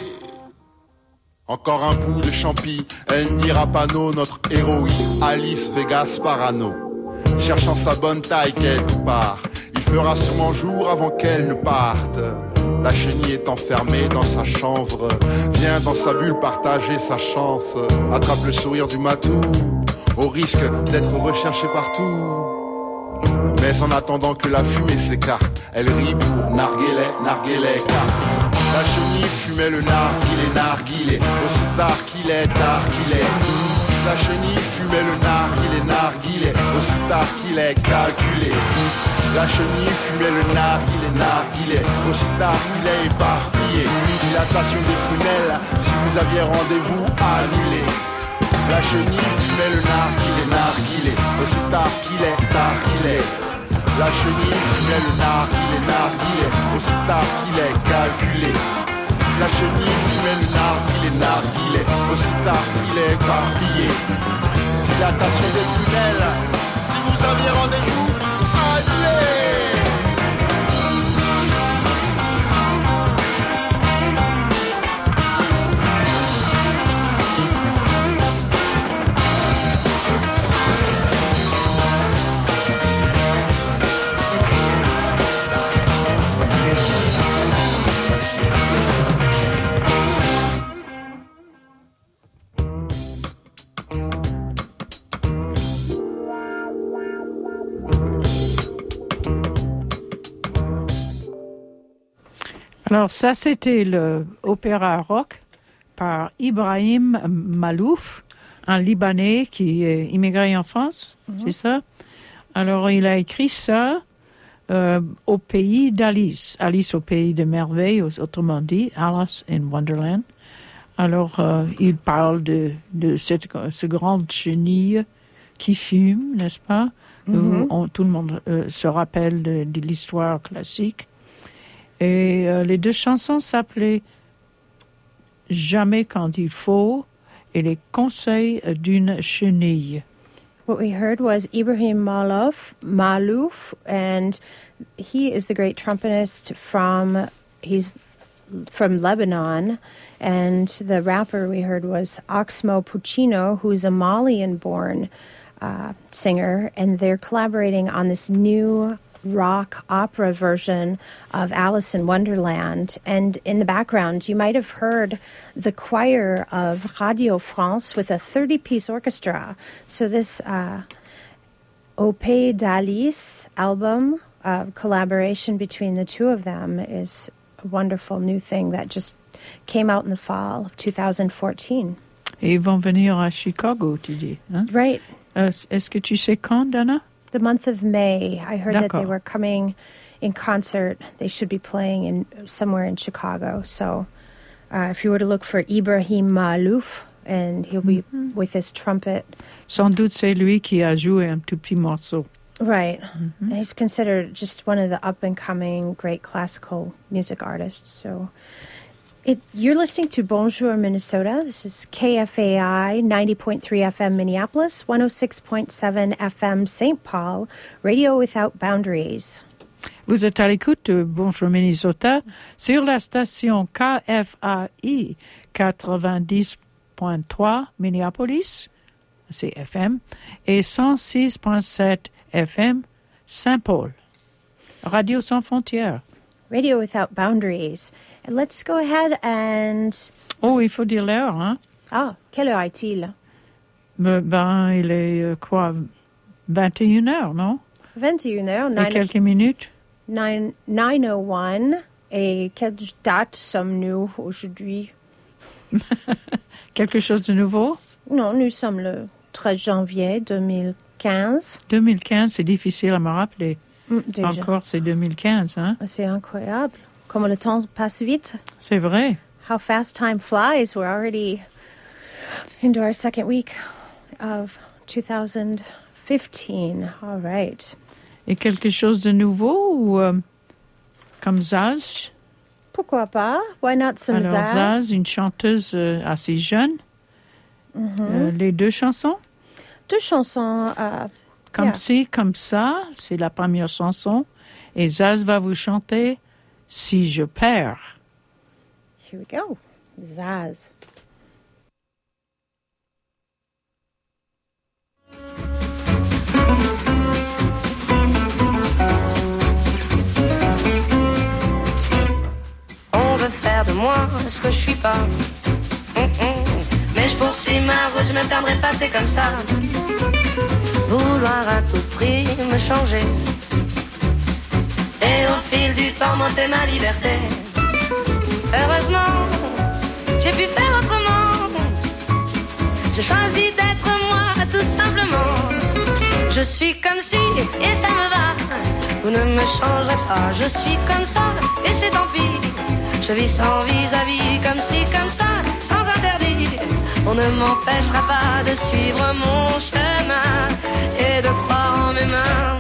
Encore un bout de champi, elle ne dira pas non, notre héroïne Alice Vegas Parano. Cherchant sa bonne taille quelque part, il fera sûrement jour avant qu'elle ne parte. La chenille est enfermée dans sa chanvre, vient dans sa bulle partager sa chance. Attrape le sourire du matou, au risque d'être recherchée partout. Mais en attendant que la fumée s'écarte, elle rit pour narguer les, narguer les cartes. La chenille fumait le narguilé, narguilé, aussi tard qu'il est, tard qu'il est. La chenille fumait le narguilé, narguilé, aussi tard qu'il est calculé. La chenille fumait le narguilé, narguilé, aussi tard qu'il est éparpillé. Dilatation des prunelles, si vous aviez rendez-vous annulé. La chenille fumait le narguilé, narguilé, aussi tard qu'il est, tard qu'il est. La chenille fumait le narguilé, narguilé, aussi tard qu'il est calculé. La chenille fumait le narguilé, narguilé, aussi tard qu'il est éparpillé. Dilatation des prunelles, si vous aviez rendez-vous annulé. Alors ça, c'était l'opéra rock par Ibrahim Malouf, un Libanais qui est immigré en France, mm-hmm. c'est ça? Alors il a écrit ça euh, au pays d'Alice, Alice au pays de merveilles, autrement dit, Alice in Wonderland. Alors euh, il parle de, de cette, ce grande chenille qui fume, n'est-ce pas? Mm-hmm. On, tout le monde euh, se rappelle de, de l'histoire classique. Et euh, les deux chansons s'appelaient « Jamais quand il faut » et « Les conseils d'une chenille ». What we heard was Ibrahim Malouf, Malouf, and he is the great trumpetist from, he's from Lebanon. And the rapper we heard was Oxmo Puccino, who's a Malian-born uh, singer. And they're collaborating on this new rock opera version of Alice in Wonderland. And in the background, you might have heard the choir of Radio France with a thirty-piece orchestra. So this uh, Au Pays d'Alice album, uh, collaboration between the two of them, is a wonderful new thing that just came out in the fall of two thousand fourteen. Et ils vont venir à Chicago, tu dis, hein? Right. Euh, est-ce que tu sais quand, Dana? The month of May. I heard that they D'accord. were coming in concert. They should be playing in somewhere in Chicago. So uh, if you were to look for Ibrahim Maalouf, and he'll be Mhm. with his trumpet. Sans doute c'est lui qui a joué un tout petit morceau. Right. Mhm. And he's considered just one of the up-and-coming great classical music artists. So it, you're listening to Bonjour Minnesota. This is K F A I ninety point three F M Minneapolis, one oh six point seven F M Saint Paul, Radio Without Boundaries. Vous êtes à l'écoute de Bonjour Minnesota sur la station K F A I quatre-vingt-dix point trois Minneapolis, c'est F M, et cent six point sept F M Saint-Paul. Radio Sans Frontières. Radio Without Boundaries. And let's go ahead and... Oh, il faut dire l'heure, hein? Ah, quelle heure est-il? Me- Ben, il est euh, quoi? vingt et une heures, non? vingt et une heures. Et quelques minutes? nine oh one. Et quelle date sommes-nous aujourd'hui? Quelque chose de nouveau? Non, nous sommes le treize janvier deux mille quinze. deux mille quinze, c'est difficile à me rappeler. Mm, déjà. Encore, c'est deux mille quinze, hein? C'est incroyable. Comment le temps passe vite. C'est vrai. How fast time flies. We're already into our second week of two thousand fifteen. All right. Et quelque chose de nouveau ou euh, comme Zaz? Pourquoi pas? Why not some Alors, Zaz? Zaz, une chanteuse euh, assez jeune. Mhm. Euh, les deux chansons? Deux chansons. Uh, Comme yeah. ci, comme ça, c'est la première chanson. Et Zaz va vous chanter Si je perds. Here we go. Zaz. On veut faire de moi ce que je suis pas. Hum, hum. Mais je poursuis ma route, je me perdrai pas, c'est comme ça. Vouloir à tout prix me changer. Et au fil du temps, monter ma liberté. Heureusement, j'ai pu faire autrement. J'ai choisi d'être moi, tout simplement. Je suis comme si, et ça me va. Vous ne me changerez pas, je suis comme ça, et c'est tant pis. Je vis sans vis-à-vis, comme si, comme ça, sans interdit. On ne m'empêchera pas de suivre mon chemin et de croire en mes mains.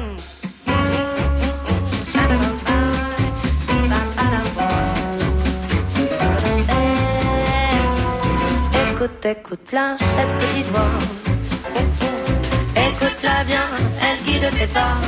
Écoute, écoute-la, cette petite voix. Écoute-la bien, elle guide tes pas.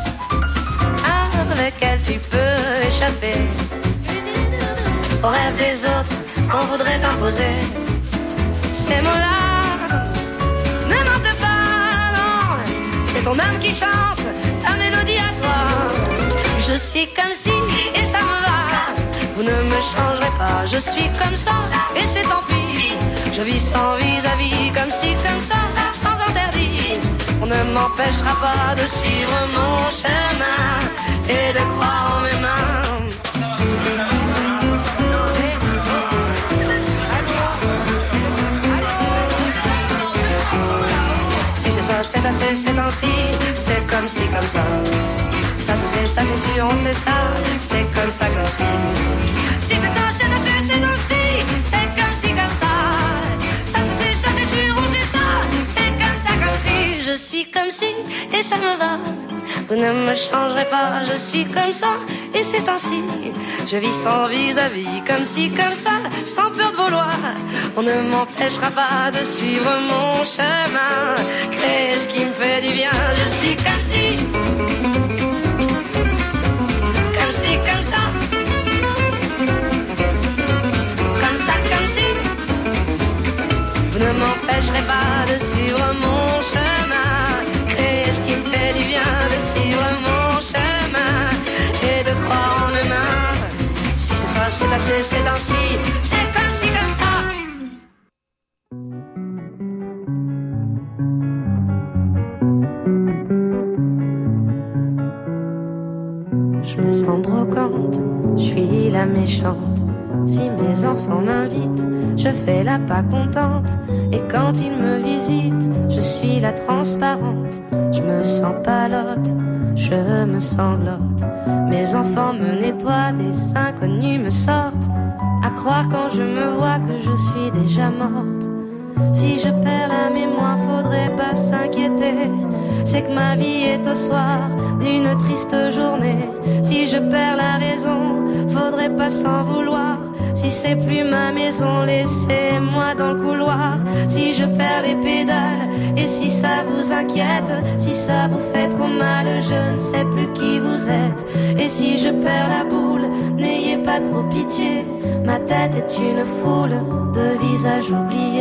Avec elle tu peux échapper aux rêves des autres qu'on voudrait t'imposer. Ces mots-là ne mentent pas, non. C'est ton âme qui chante ta mélodie à toi. Je suis comme si, et ça me va. Vous ne me changerez pas, je suis comme ça, et c'est tant pis. Je vis sans vis-à-vis, comme si, comme ça, sans interdit. On ne m'empêchera pas de suivre mon chemin et de croire en mes mains. Si c'est ça, c'est assez, c'est ainsi, c'est comme si, comme ça. Ça se sait, ça c'est sûr, on sait ça, c'est comme ça, comme si. Si c'est ça, c'est assez, c'est ainsi, c'est comme si, comme ça. Ça se sait, ça c'est sûr, on sait ça, c'est comme ça, comme si. Je suis comme si, et ça me va. Vous ne me changerez pas, je suis comme ça, et c'est ainsi. Je vis sans vis-à-vis, comme si, comme ça, sans peur de vouloir. On ne m'empêchera pas de suivre mon chemin, créer ce qui me fait du bien. Je suis comme si, comme si, comme ça. vous ne m'empêcherez pas de suivre mon chemin. Et ce qui me fait du bien de suivre mon chemin et de croire en demain. Si c'est ça, c'est assez, c'est ainsi, c'est comme si, comme ça. Je me sens brocante, je suis la méchante. Si mes enfants m'invitent, je fais la pas contente. Et quand ils me visitent, je suis la transparente. Je me sens palote, je me sanglote. Mes enfants me nettoient, des inconnus me sortent. À croire quand je me vois que je suis déjà morte. Si je perds la mémoire, faudrait pas s'inquiéter. C'est que ma vie est au soir d'une triste journée. Si je perds la raison, faudrait pas s'en vouloir. Si c'est plus ma maison, laissez-moi dans le couloir. Si je perds les pédales, et si ça vous inquiète, si ça vous fait trop mal, je ne sais plus qui vous êtes. Et si je perds la boule, n'ayez pas trop pitié. Ma tête est une foule de visages oubliés.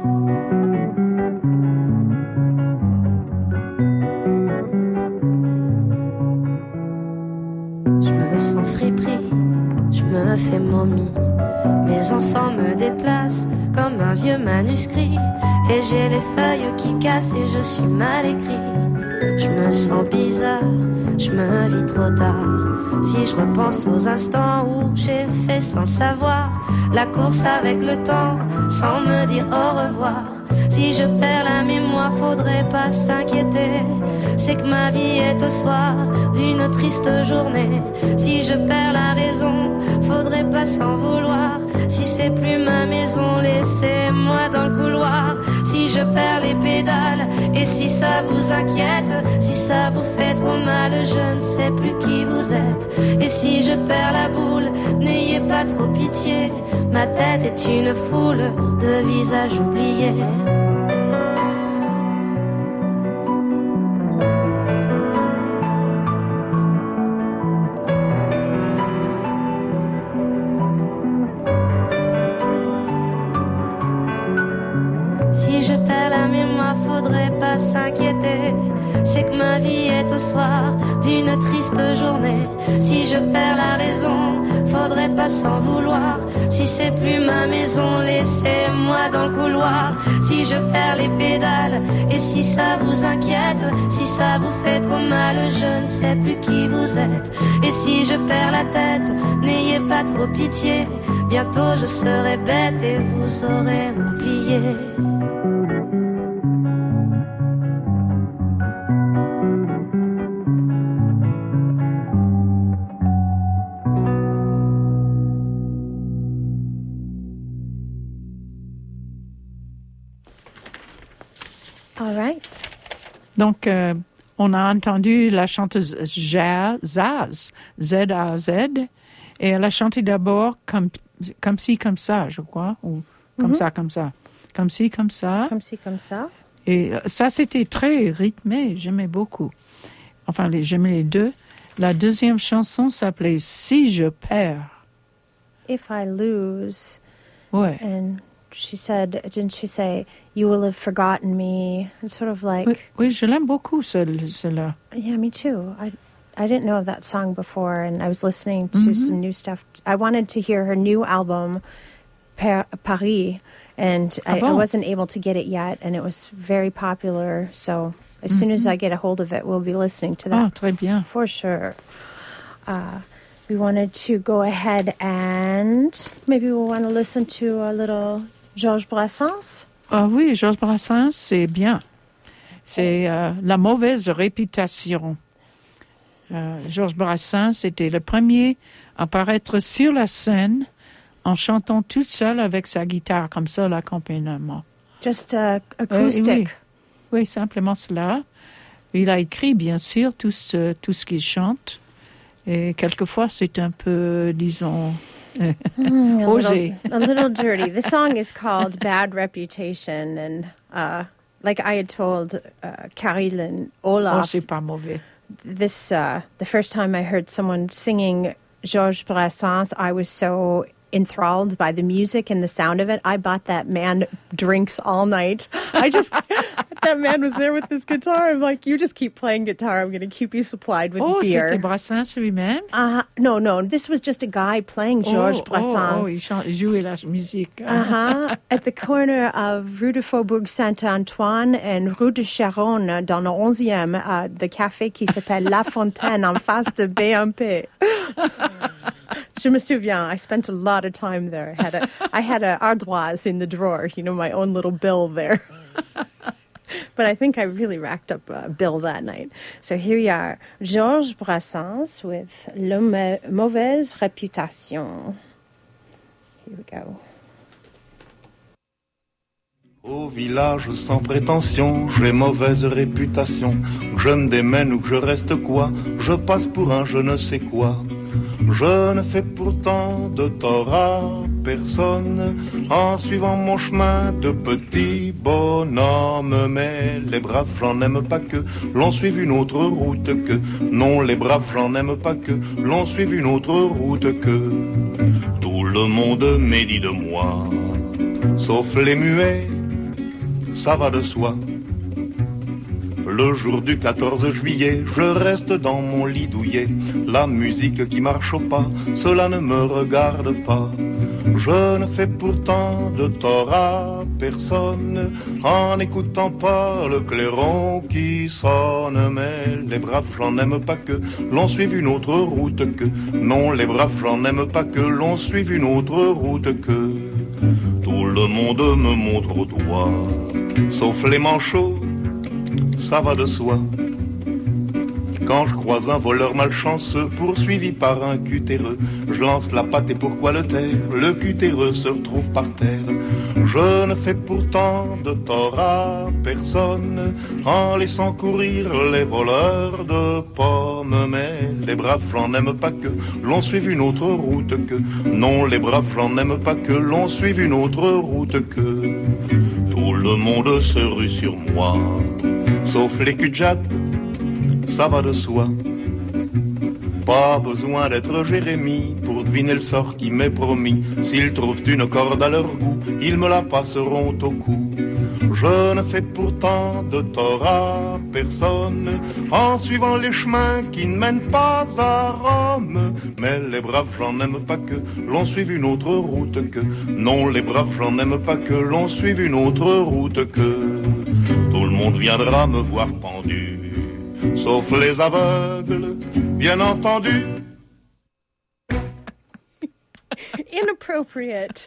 Je me sens friperie, je me fais momie. Mes enfants me déplacent comme un vieux manuscrit. Et j'ai les feuilles qui cassent et je suis mal écrit. Je me sens bizarre, je me vis trop tard. Si je repense aux instants où j'ai fait sans savoir la course avec le temps, sans me dire au revoir. Si je perds la mémoire, faudrait pas s'inquiéter. C'est que ma vie est au soir d'une triste journée. Si je perds la raison, faudrait pas s'en vouloir. Si c'est plus ma maison, laissez-moi dans le couloir. Si je perds les pédales, et si ça vous inquiète, si ça vous fait trop mal, je ne sais plus qui vous êtes. Et si je perds la boule, n'ayez pas trop pitié. Ma tête est une foule de visages oubliés. Si je perds la mémoire, faudrait pas s'inquiéter. C'est que ma vie est au soir d'une triste journée. Si je perds la raison, faudrait pas s'en vouloir. Si c'est plus ma maison, laissez-moi dans le couloir. Si je perds les pédales, et si ça vous inquiète, si ça vous fait trop mal, je ne sais plus qui vous êtes. Et si je perds la tête, n'ayez pas trop pitié. Bientôt je serai bête et vous aurez oublié. All right. Donc, euh, on a entendu la chanteuse Zaz, Z A Z, et elle a chanté d'abord comme, comme ci, comme ça, je crois, ou comme mm-hmm. ça, comme ça. Comme ci, comme ça. Comme ci, comme ça. Et ça, c'était très rythmé, j'aimais beaucoup. Enfin, les, j'aimais les deux. La deuxième chanson s'appelait « Si je perds ». If I lose. Ouais. And she said, didn't she say, you will have forgotten me? It's sort of like... Oui, oui, je l'aime beaucoup, celle-là. Yeah, me too. I, I didn't know of that song before, and I was listening to mm-hmm. some new stuff. I wanted to hear her new album, per, Paris, and ah I, bon? I wasn't able to get it yet, and it was very popular, so as mm-hmm. soon as I get a hold of it, we'll be listening to that. Ah, très bien. For sure. Uh, we wanted to go ahead and maybe we want to listen to a little Georges Brassens. Ah oui, Georges Brassens, c'est bien. C'est euh, la mauvaise réputation. Euh, Georges Brassens était le premier à apparaître sur la scène en chantant toute seule avec sa guitare, comme ça, l'accompagnement. Just uh, acoustic. Euh, oui. oui, simplement cela. Il a écrit, bien sûr, tout ce, tout ce qu'il chante. Et quelquefois, c'est un peu, disons, mm, a, osé. little, a little dirty. The song is called Bad Reputation. And uh, like I had told uh, Caril and Olaf, oh, c'est pas mauvais. This, uh, the first time I heard someone singing Georges Brassens, I was so enthralled by the music and the sound of it. I bought that man drinks all night. I just, that man was there with his guitar. I'm like, you just keep playing guitar. I'm going to keep you supplied with oh, beer. Oh, c'était Brassens lui-même? Uh, no, no. This was just a guy playing Georges oh, Brassens. Oh, oh, il, chante, il jouait la musique. Uh-huh. At the corner of Rue de Faubourg Saint-Antoine and Rue de Charonne, dans le onzième, uh, the café qui s'appelle La Fontaine, en face de B M P. Je me souviens, I spent a lot of time there. I had a, I had a ardoise in the drawer, you know, my own little bill there. But I think I really racked up a bill that night. So here you are, Georges Brassens with La Mauvaise Réputation. Here we go. Au village sans prétention, j'ai mauvaise réputation. Que je me démène ou que je reste quoi, je passe pour un je ne sais quoi. Je ne fais pourtant de tort à personne en suivant mon chemin de petit bonhomme. Mais les braves, j'en aime pas que l'on suive une autre route que. Non, les braves, j'en aime pas que l'on suive une autre route que. Tout le monde médit de moi, sauf les muets, ça va de soi. Le jour du quatorze juillet, je reste dans mon lit douillet. La musique qui marche au pas, cela ne me regarde pas. Je ne fais pourtant de tort à personne en n'écoutant pas le clairon qui sonne. Mais les braves, j'en aime pas que l'on suive une autre route que. Non, les braves, j'en aime pas que l'on suive une autre route que. Tout le monde me montre au doigt, sauf les manchots, ça va de soi. Quand je croise un voleur malchanceux poursuivi par un cutéreux, je lance la patte et pourquoi le taire? Le cutéreux se retrouve par terre. Je ne fais pourtant de tort à personne en laissant courir les voleurs de pommes. Mais les braves, j'en aime pas que l'on suive une autre route que. Non, les braves, j'en aime pas que l'on suive une autre route que. Tout le monde se rue sur moi, sauf les cul-de-jatte, ça va de soi. Pas besoin d'être Jérémie pour deviner le sort qui m'est promis. S'ils trouvent une corde à leur goût, ils me la passeront au cou. Je ne fais pourtant de tort à personne en suivant les chemins qui ne mènent pas à Rome. Mais les braves, j'en aime pas que l'on suive une autre route que. Non, les braves, j'en aime pas que l'on suive une autre route que. Tout le monde viendra me voir pendu, sauf les aveugles, bien entendu. Inappropriate.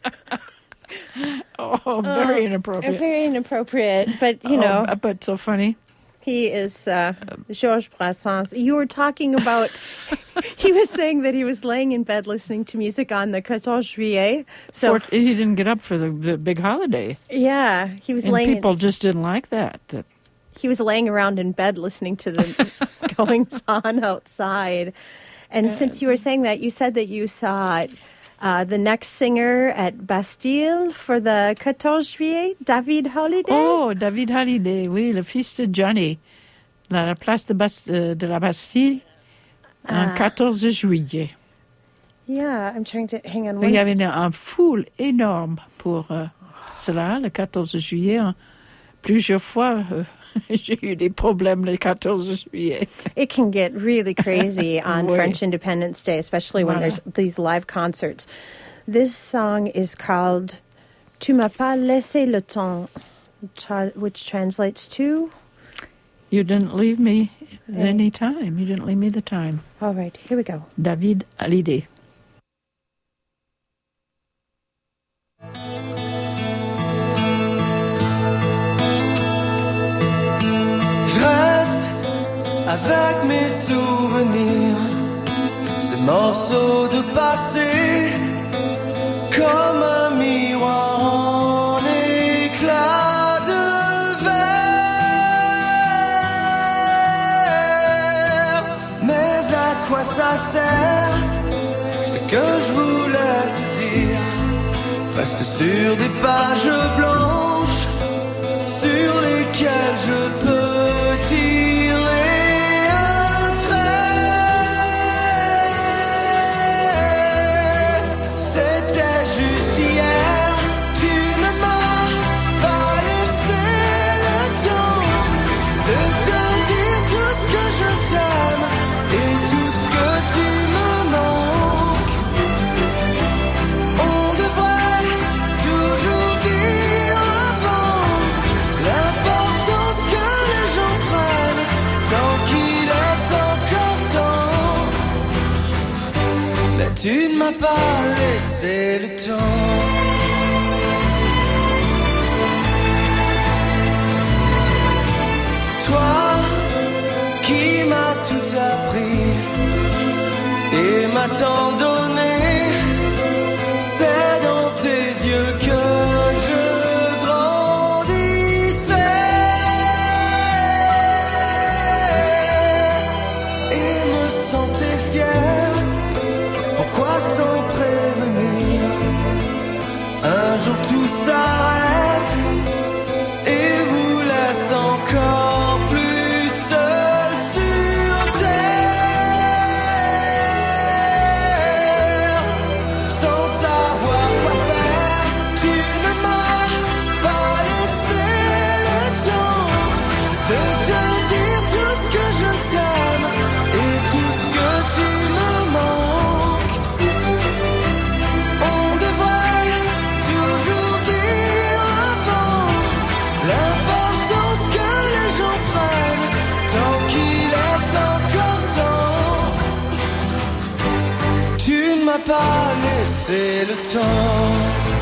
Oh, very inappropriate. Uh, very inappropriate, but you know. Oh, but so funny. He is uh, Georges Brassens. You were talking about, he was saying that he was laying in bed listening to music on the quatorze juillet. So for, he didn't get up for the, the big holiday. Yeah, he was and laying. people in, just didn't like that. that. He was laying around in bed listening to the goings on outside. And yeah. Since you were saying that, you said that you saw uh, the next singer at Bastille for the quatorze juillet, David Hallyday. Oh, David Hallyday, oui, le fils de Johnny, à la place de, Bast- de la Bastille, en uh, quatorze juillet. Yeah, I'm trying to hang on. Il y avait un foule énorme pour uh, cela, le quatorze juillet. Plusieurs fois, uh, j'ai eu des problèmes le quatorze juillet. It can get really crazy on oui. French Independence Day, especially when voilà. There's these live concerts. This song is called Tu m'as pas laissé le temps, which translates to You didn't leave me any time. You didn't leave me the time. All right, here we go. David Hallyday. Avec mes souvenirs, ces morceaux de passé, comme un miroir en éclat de verre. Mais à quoi ça sert? Ce que je voulais te dire reste sur des pages blanches sur lesquelles je peux tirer. C'était laisser le temps. Toi qui m'as tout appris et m'a tant donné, c'est dans tes yeux que je grandissais et me sentais fier. Pourquoi sans prévenir, un jour tout s'arrête et vous laisse encore plus seul sur terre, sans savoir quoi faire. Tu ne m'as pas laissé le temps de te dire tout ce que je t'aime et tout ce que tu me manques. On devrait toujours dire avant l'importance que les gens prennent tant qu'il est encore temps. Tu ne m'as pas laissé le temps.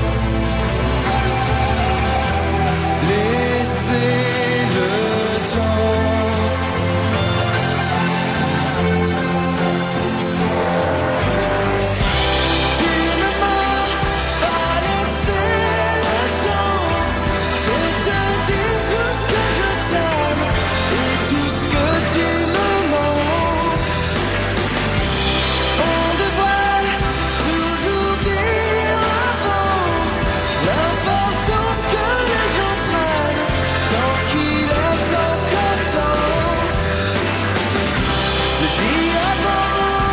Laissez le temps. Tu ne m'as pas laissé le temps de te dire tout ce que je t'aime et tout ce que tu me manques. On devrait toujours dire avant l'importance que les gens prennent tant qu'il est encore temps. Le dire avant.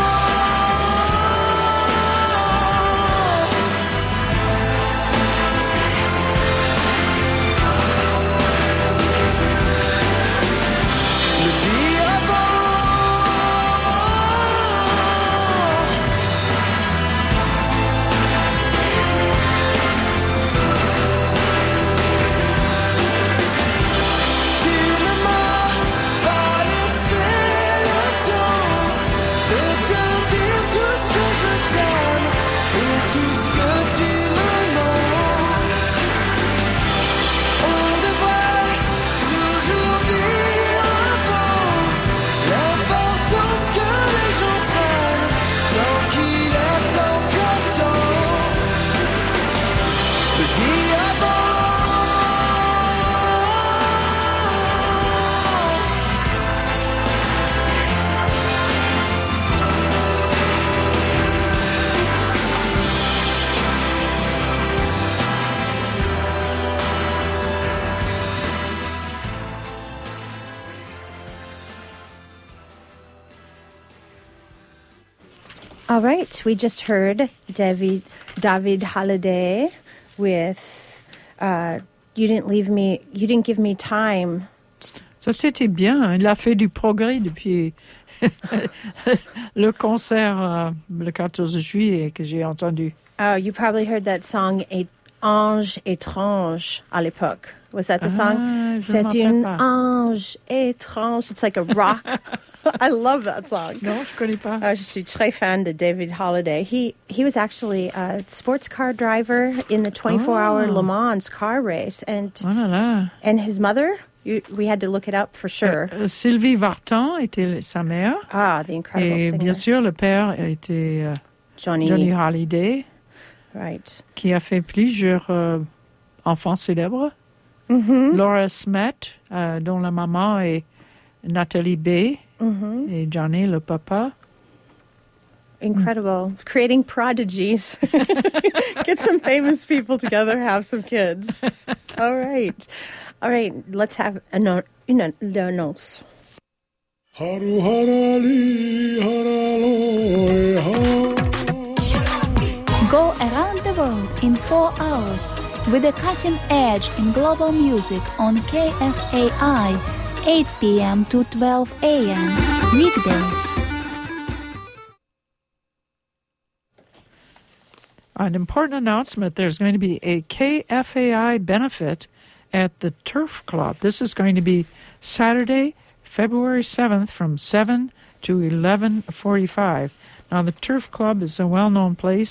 Le dire avant. Tu ne m'as pas laissé le temps de te dire tout ce que je t'aime et tout ce que tu me manques. On devrait toujours dire avant l'importance que les gens prennent tant qu'il est encore temps. Le dire avant. All right, we just heard David David Holiday with uh, "You Didn't Leave Me, You Didn't Give Me Time." Ça, c'était bien. Il a fait du progrès depuis le concert euh, le quatorze juillet que j'ai entendu. Oh, you probably heard that song "Et- Ange étrange" à l'époque. Was that the Ah, song? je C'est m'en rappelle une pas. ange étrange. It's like a rock. I love that song. Non, je connais pas. Uh, je suis très fan de David Holiday. He he was actually a sports car driver in the twenty-four hour Oh. Le Mans car race, and Oh là là. and his mother. You, we had to look it up for sure. Euh, Sylvie Vartan était sa mère. Ah, the incredible Et singer. bien sûr, le père était euh, Johnny. Johnny Hallyday, Right. qui a fait plusieurs euh, enfants célèbres. Mhm. Laura Smet, euh, dont la maman est Nathalie Bay, Mhm. et Johnny, le papa. Incredible. Creating prodigies. Get some famous people together, have some kids. All right. All right, let's have an, une l'annonce. Haru harali haraloe ha. Go around the world in four hours with the cutting edge in global music on K F A I, eight p.m. to twelve a.m. weekdays. An important announcement, there's going to be a K F A I benefit at the Turf Club. This is going to be Saturday, February seventh from seven to eleven forty-five. Now, the Turf Club is a well-known place.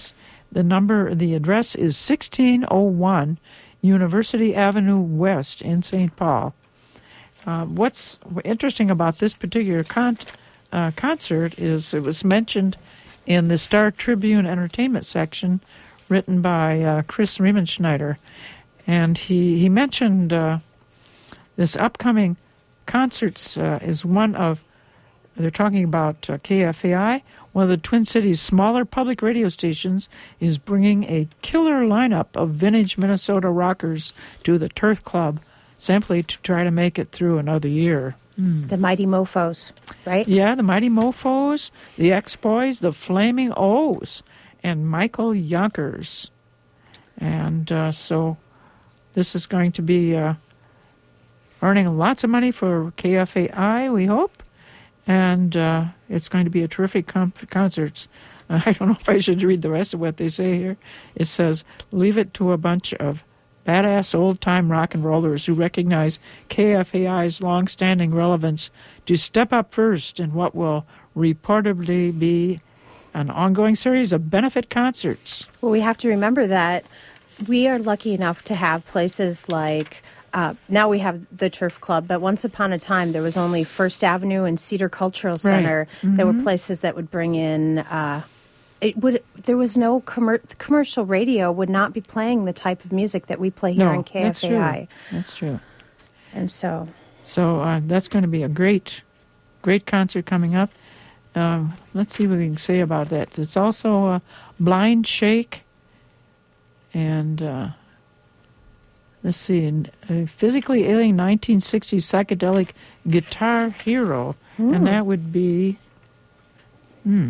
The number, the address is sixteen oh one University Avenue West in Saint Paul. Uh, what's interesting about this particular con- uh, concert is it was mentioned in the Star Tribune Entertainment section written by uh, Chris Riemenschneider. And he, he mentioned uh, this upcoming concerts uh, is one of, they're talking about uh, K F A I, one of the Twin Cities' smaller public radio stations, is bringing a killer lineup of vintage Minnesota rockers to the Turf Club, simply to try to make it through another year. Mm. The Mighty Mofos, right? Yeah, the Mighty Mofos, the X-Boys, the Flaming O's, and Michael Yonkers. And uh, so this is going to be uh, earning lots of money for K F A I, we hope. And uh, it's going to be a terrific com- concert. Uh, I don't know if I should read the rest of what they say here. It says, leave it to a bunch of badass old-time rock and rollers who recognize K F A I's long-standing relevance to step up first in what will reportedly be an ongoing series of benefit concerts. Well, we have to remember that we are lucky enough to have places like, uh, now we have the Turf Club, but once upon a time there was only First Avenue and Cedar Cultural Center. Right. Mm-hmm. There were places that would bring in, uh, it would. There was no, commer- commercial radio would not be playing the type of music that we play here no, on K F A I. That's true. That's true. And so. So uh, that's going to be a great, great concert coming up. Um, let's see what we can say about that. It's also a Blind Shake, and uh, let's see, a Physically Alien nineteen sixties psychedelic guitar hero, mm. and that would be, hmm,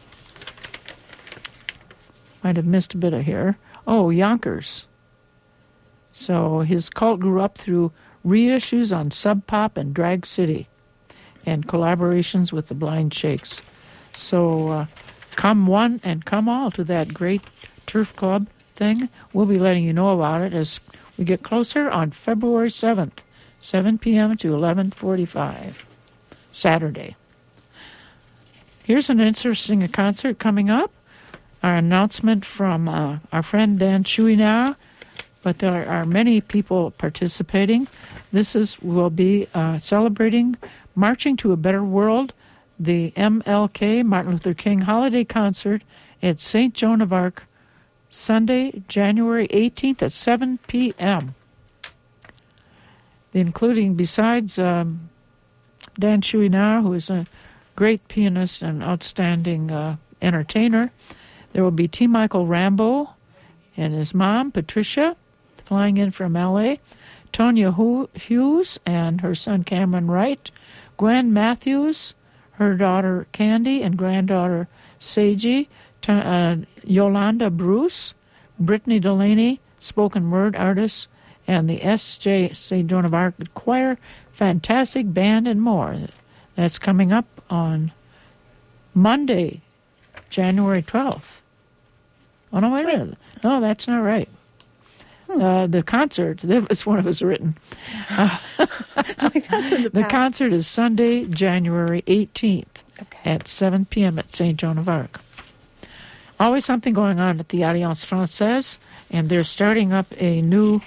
might have missed a bit of here. Oh, Yonkers. So his cult grew up through reissues on Sub Pop and Drag City, and collaborations with the Blind Shakes. So uh, come one and come all to that great Turf Club thing. We'll be letting you know about it as we get closer on February seventh, seven p.m. to eleven forty-five, Saturday. Here's an interesting concert coming up. Our announcement from uh, our friend Dan Chouinard, but there are many people participating. This is will be uh, celebrating Marching to a Better World, the M L K, Martin Luther King Holiday Concert at Saint Joan of Arc, Sunday, January eighteenth at seven p.m. Including, besides um, Dan Chouinard, who is a great pianist and outstanding uh, entertainer, there will be T. Michael Rambo and his mom, Patricia, flying in from L A, Tonya Hughes and her son Cameron Wright, Gwen Matthews, her daughter Candy and granddaughter Seiji, uh, Yolanda Bruce, Brittany Delaney, spoken word artist, and the S J Saint Joan of Arc Choir, fantastic band, and more. That's coming up on Monday, January twelfth. Oh, no, wait a minute. No, that's not right. Hmm. Uh, the concert, that was one of us written. Uh, that's in the, the concert is Sunday, January eighteenth okay. at seven p.m. at Saint Joan of Arc. Always something going on at the Alliance Francaise, and they're starting up a new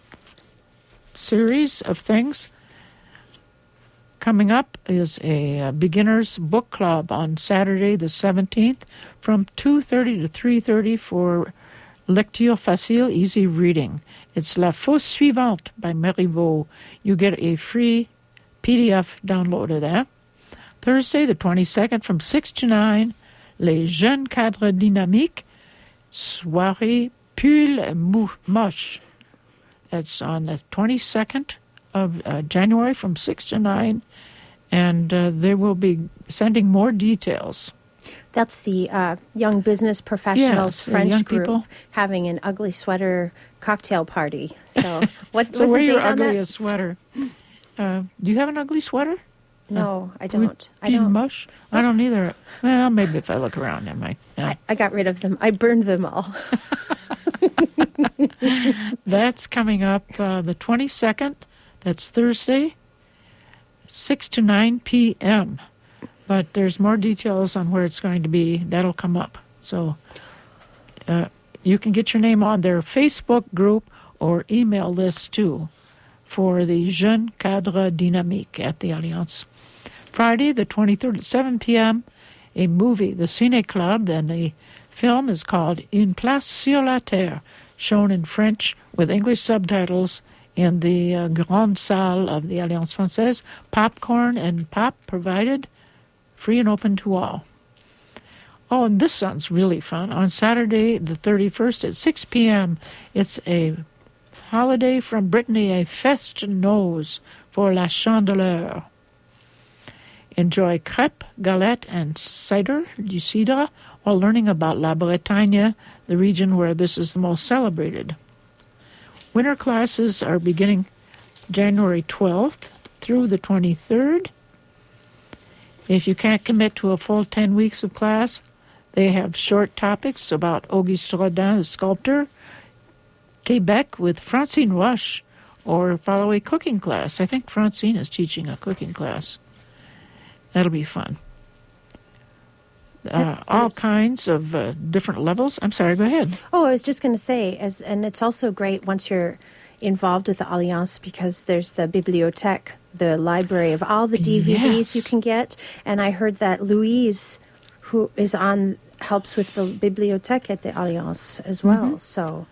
series of things. Coming up is a uh, beginner's book club on Saturday the seventeenth from two thirty to three thirty for Lecture Facile, easy reading. It's La Fosse Suivante by Marivaux. You get a free P D F download of that. Thursday the twenty-second from six to nine, Les Jeunes Cadres Dynamiques, Soirée Pull Moche. That's on the twenty-second of uh, January from six to nine, and uh, they will be sending more details. That's the uh, young business professionals yes, French young group people. Having an ugly sweater cocktail party. So what so was wear the date your on that? ugliest sweater. Uh, do you have an ugly sweater? No, uh, I don't. I don't. don't. Mush? I don't either. Well, maybe if I look around, I might. Yeah. I, I got rid of them. I burned them all. That's coming up uh, the twenty-second. That's Thursday, six to nine p.m. But there's more details on where it's going to be. That'll come up. So uh, you can get your name on their Facebook group or email list, too, for the Jeunes Cadres Dynamiques at the Alliance. Friday, the twenty-third at seven p.m., a movie, the Ciné Club, and the film is called Une place sur la terre, shown in French with English subtitles in the uh, Grande Salle of the Alliance Française. Popcorn and pop provided, free and open to all. Oh, and this sounds really fun. On Saturday, the thirty-first at six p.m., it's a holiday from Brittany, a feste nose for La Chandeleur. Enjoy crêpes, galettes, and cider, du cidre, while learning about La Bretagne, the region where this is the most celebrated. Winter classes are beginning January twelfth through the twenty-third. If you can't commit to a full ten weeks of class, they have short topics about Auguste Rodin, the sculptor, Quebec with Francine Roche, or follow a cooking class. I think Francine is teaching a cooking class. That'll be fun. Uh, all kinds of uh, different levels. I'm sorry, go ahead. Oh, I was just going to say, as and it's also great once you're involved with the Alliance because there's the bibliothèque, the library of all the D V Ds yes. you can get. And I heard that Louise, who is on, helps with the bibliothèque at the Alliance as well. Mm-hmm. So,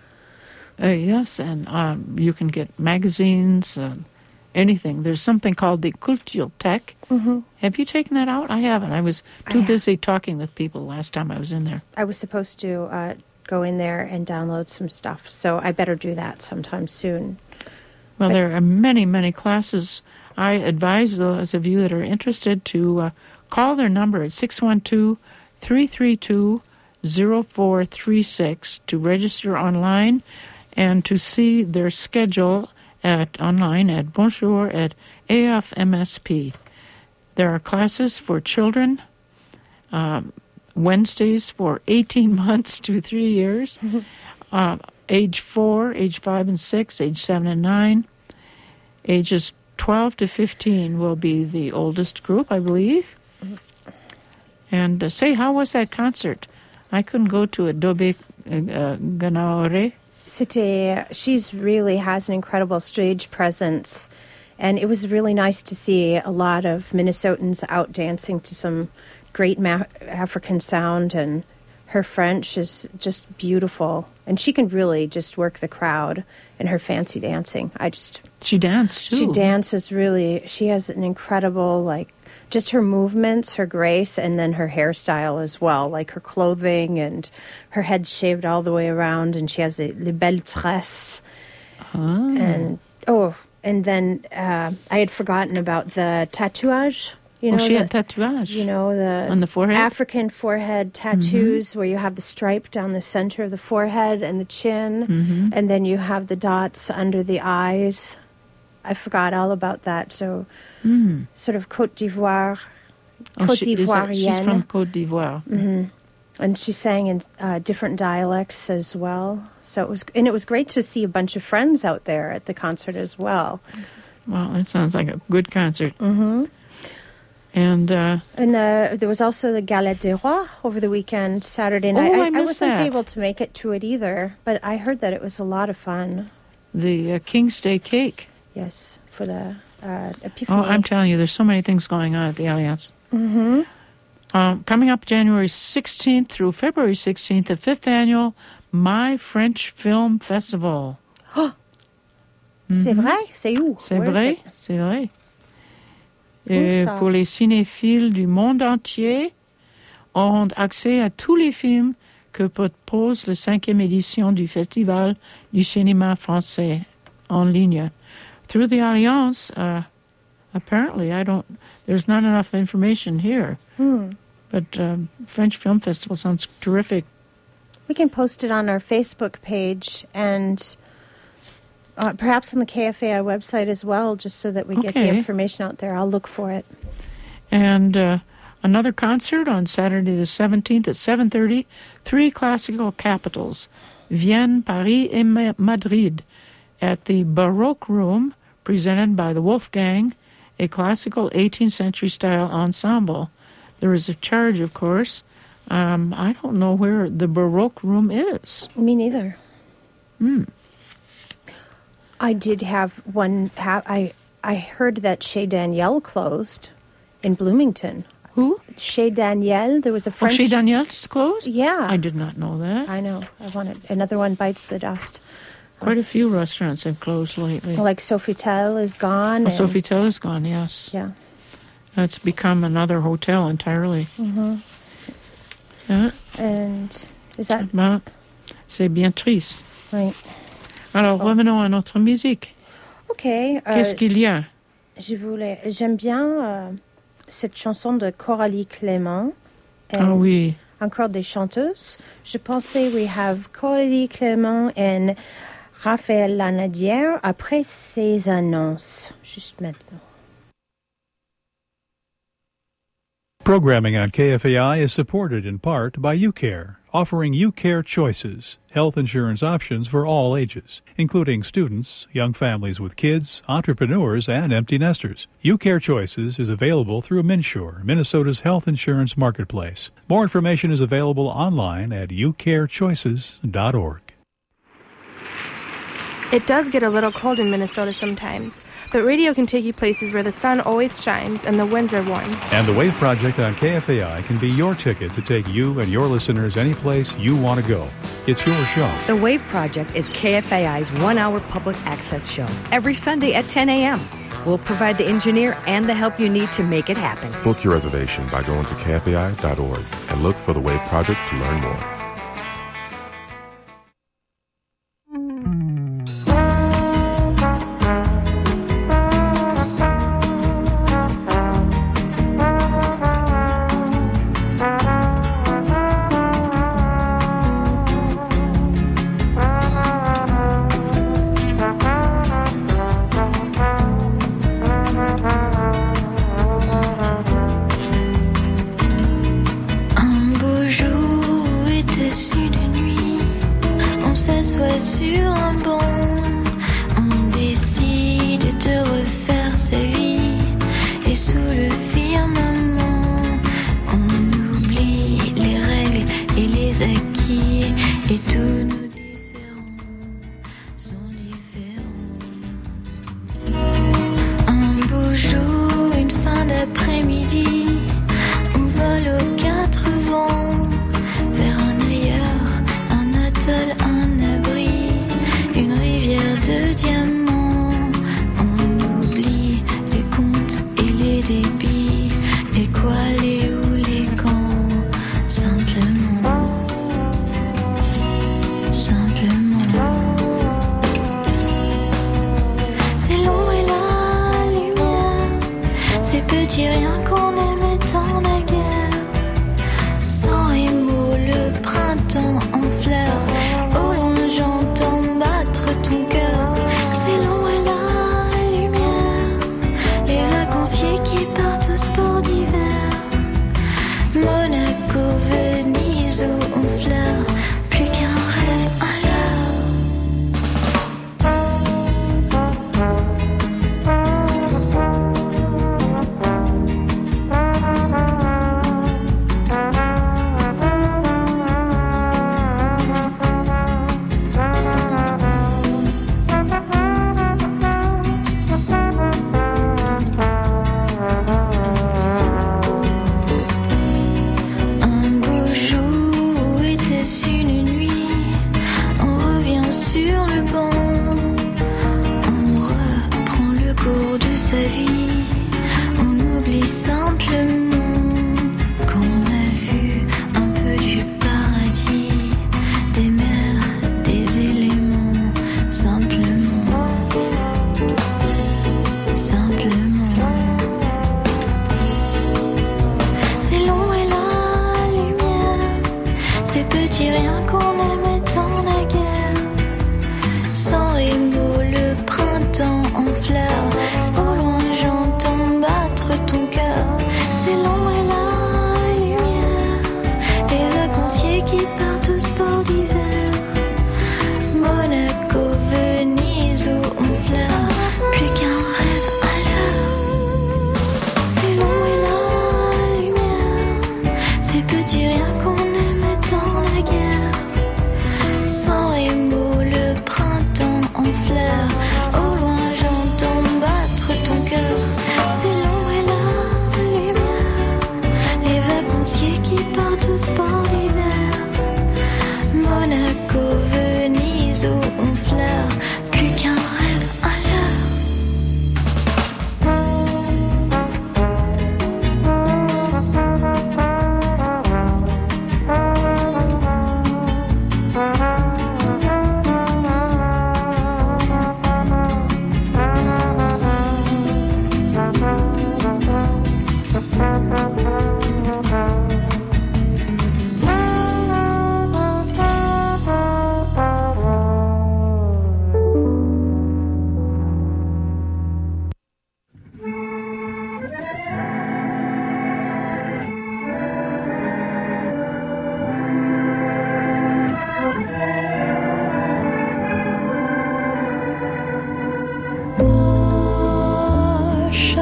uh, yes, and um, you can get magazines. Uh, Anything. There's something called the Kulturtech. Mm-hmm. Have you taken that out? I haven't. I was too I busy talking with people last time I was in there. I was supposed to uh, go in there and download some stuff, so I better do that sometime soon. Well, but there are many, many classes. I advise those of you that are interested to uh, call their number at six one two, three three two, zero four three six to register online and to see their schedule at online at bonjour at A F M S P. There are classes for children, um, Wednesdays for eighteen months to three years, mm-hmm. uh, age four, age five and six, age seven and nine. Ages twelve to fifteen will be the oldest group, I believe. Mm-hmm. And uh, say, how was that concert? I couldn't go to Adobe uh, uh, Ganaore. C'était, she's really has an incredible stage presence, and it was really nice to see a lot of Minnesotans out dancing to some great ma- African sound, and her French is just beautiful, and she can really just work the crowd in her fancy dancing. I just she danced too. She dances really. She has an incredible like. Just her movements, her grace, and then her hairstyle as well, like her clothing and her head shaved all the way around, and she has a les belles tresses. Oh. And oh, and then uh, I had forgotten about the tatouage. You know, oh, she the, had tatouage. You know, the on the forehead, African forehead tattoos, mm-hmm. where you have the stripe down the center of the forehead and the chin, mm-hmm. and then you have the dots under the eyes. I forgot all about that. So, mm. sort of Côte d'Ivoire, oh, Côte she, d'Ivoirienne. She's from Côte d'Ivoire. Mm-hmm. And she sang in uh, different dialects as well. So it was, and it was great to see a bunch of friends out there at the concert as well. Well, that sounds like a good concert. Mm-hmm. And uh, and the, there was also the Galette des Rois over the weekend, Saturday night. Oh, I, I, I wasn't that. able to make it to it either, but I heard that it was a lot of fun. The uh, King's Day cake. Yes, for the uh, Epiphany. Oh, I'm telling you, there's so many things going on at the Alliance. Mm-hmm. Um, coming up January sixteenth through February sixteenth, the fifth annual My French Film Festival. Oh, mm-hmm. C'est vrai? C'est où? C'est Where vrai, c'est vrai. Et pour les cinéphiles du monde entier, auront accès à tous les films que propose la cinquième édition du Festival du cinéma français en ligne. Through the Alliance, uh, apparently, I don't. There's not enough information here. Hmm. But um, French Film Festival sounds terrific. We can post it on our Facebook page and uh, perhaps on the K F A I website as well, just so that we get okay. the information out there. I'll look for it. And uh, another concert on Saturday the seventeenth at seven thirty. Three classical capitals, Vienne, Paris, and Madrid, at the Baroque Room, presented by the Wolfgang, a classical eighteenth century style ensemble. There is a charge, of course, Um, I don't know where the Baroque room is. Me neither. Hmm. I did have one. Ha- I I heard that Chez Daniel closed in Bloomington. Who? Chez Daniel. There was a French. Oh, Chez Daniel is closed? Yeah. I did not know that. I know. I wanted another one bites the dust. Quite a few restaurants have closed lately. Like Sofitel is gone. Oh, Sofitel is gone, yes. Yeah. It's become another hotel entirely. Mm-hmm. Yeah. And is that... Ben, c'est bien triste. Oui. Alors, oh. revenons à notre musique. OK. Euh, Qu'est-ce qu'il y a? Je voulais... J'aime bien euh, cette chanson de Coralie Clément. Ah oui. Encore des chanteuses. Je pensais we have Coralie Clément and Raphaël Lanadière après ces annonces. Juste maintenant. Programming on K F A I is supported in part by UCare, offering UCare Choices, health insurance options for all ages, including students, young families with kids, entrepreneurs, and empty nesters. UCare Choices is available through MinSure, Minnesota's health insurance marketplace. More information is available online at u care choices dot org. It does get a little cold in Minnesota sometimes, but radio can take you places where the sun always shines and the winds are warm. And the Wave Project on K F A I can be your ticket to take you and your listeners any place you want to go. It's your show. The Wave Project is K F A I's one-hour public access show every Sunday at ten a.m. We'll provide the engineer and the help you need to make it happen. Book your reservation by going to K F A I dot org and look for the Wave Project to learn more. Au loin j'entends battre ton cœur. C'est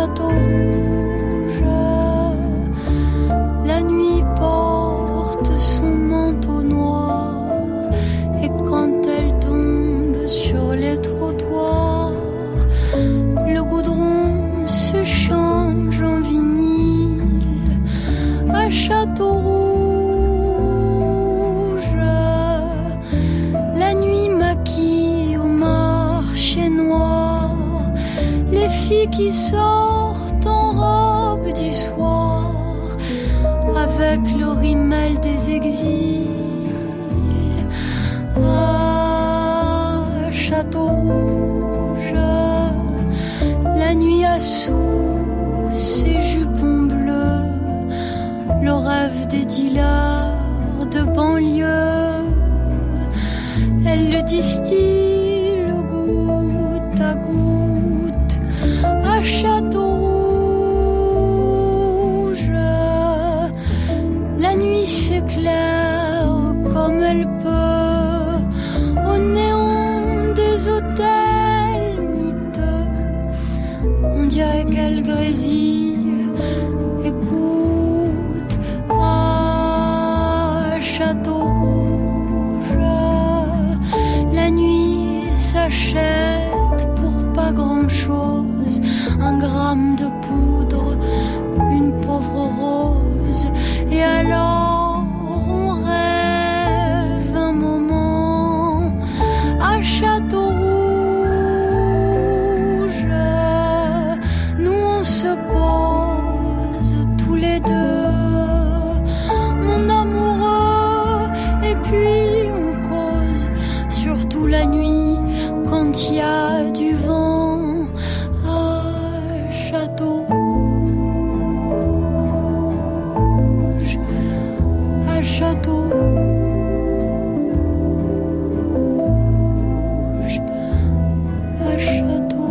château rouge. La nuit porte son manteau noir, et quand elle tombe sur les trottoirs, le goudron se change en vinyle à château rouge. La nuit maquille au marché noir les filles qui sortent en robe du soir avec le rimel des exils. Ah, château rouge, la nuit a sous ses jupons bleus le rêve des dealers de banlieue. Elle le distille goutte à goutte à château rouge. La nuit s'éclaire comme elle peut au néon des hôtels miteux. On dirait qu'elle grésille, écoute, à château rouge. La nuit s'achète pour pas grand-chose, un gramme de poudre, une pauvre rose, et alors on rêve un moment à château rouge. Nous on se pose tous les deux, mon amoureux, et puis on cause, surtout la nuit quand il y a du vent à château rouge, à château rouge, à château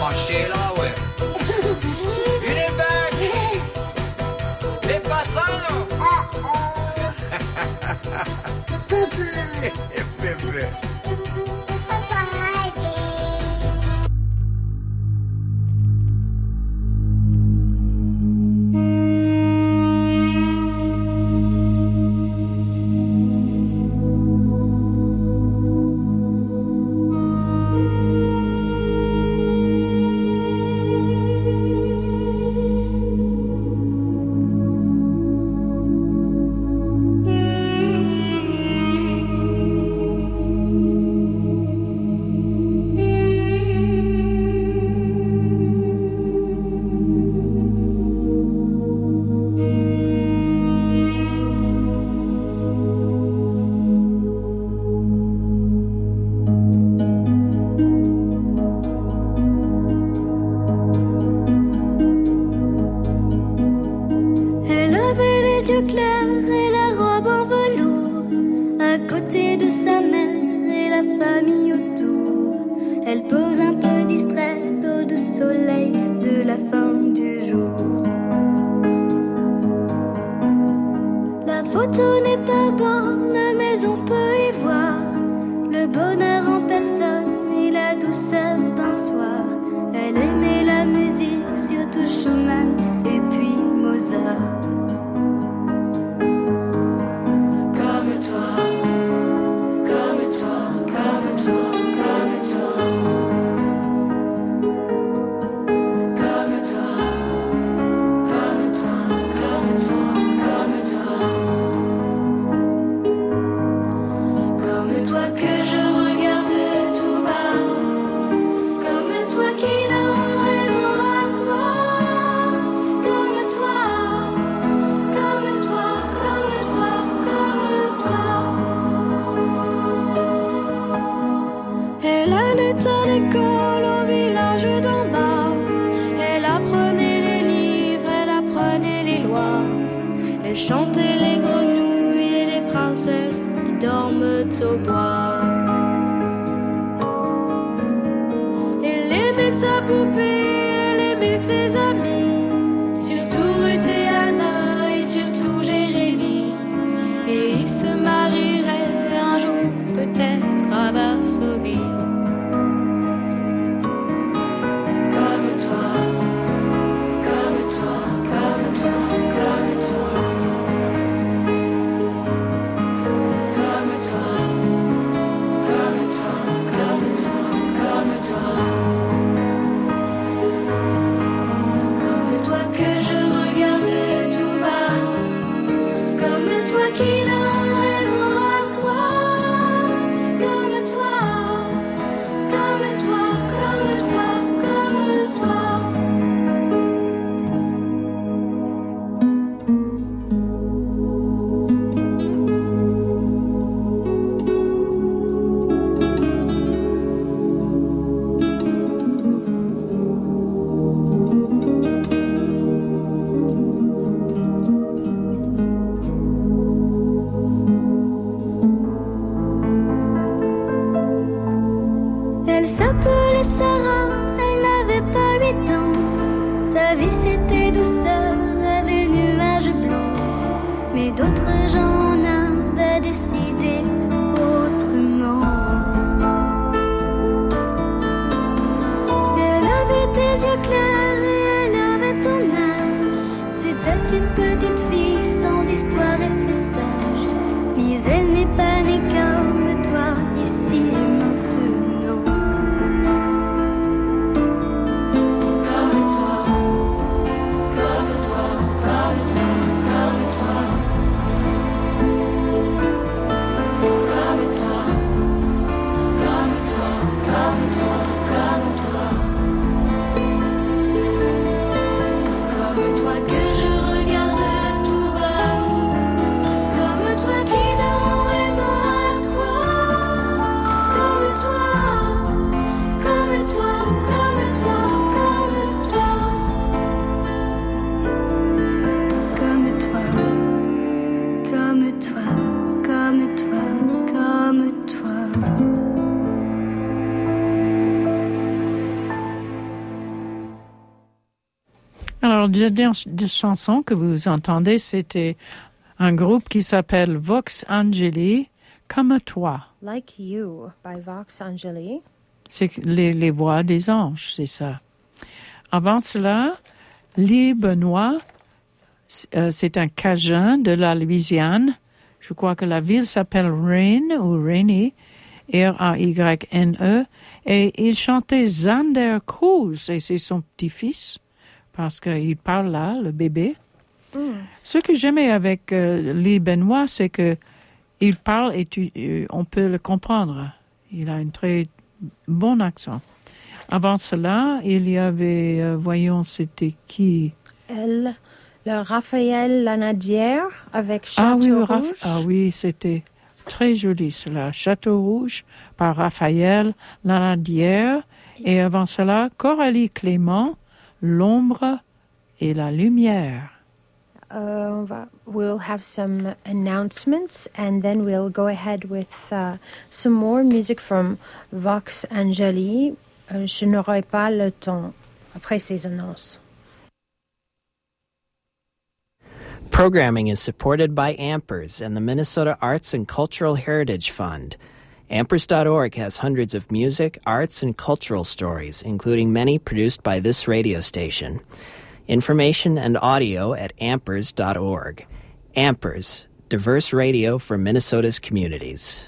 marcher là, ouais. Une épingle. Les passants. Bébé. Comme toi, Alors, la dernière chanson que vous entendez, c'était un groupe qui s'appelle Vox Angeli, Comme toi. Like You by Vox Angeli. C'est les, les voix des anges, c'est ça. Avant cela, Lee Benoît, c'est un Cajun de la Louisiane. Je crois que la ville s'appelle Rain ou Rainy, R A Y N E. Et il chantait Zander Cruz, et c'est son petit-fils, parce qu'il parle là, le bébé. Mm. Ce que j'aimais avec euh, Lee Benoît, c'est que il parle et tu, euh, on peut le comprendre. Il a un très bon accent. Avant cela, il y avait, euh, voyons, c'était qui? Elle, le Raphaël Lanadière avec Château ah, oui, Rouge. Raph- ah oui, c'était très joli cela. Château Rouge par Raphaël Lanadière. Et avant cela, Coralie Clément, L'ombre et la lumière. Uh, we'll have some announcements and then we'll go ahead with uh, some more music from Vox Angeli. Uh, je n'aurai pas le temps après ces annonces. Programming is supported by Ampers and the Minnesota Arts and Cultural Heritage Fund. Ampers dot org has hundreds of music, arts, and cultural stories, including many produced by this radio station. Information and audio at ampers dot org. Ampers, diverse radio for Minnesota's communities.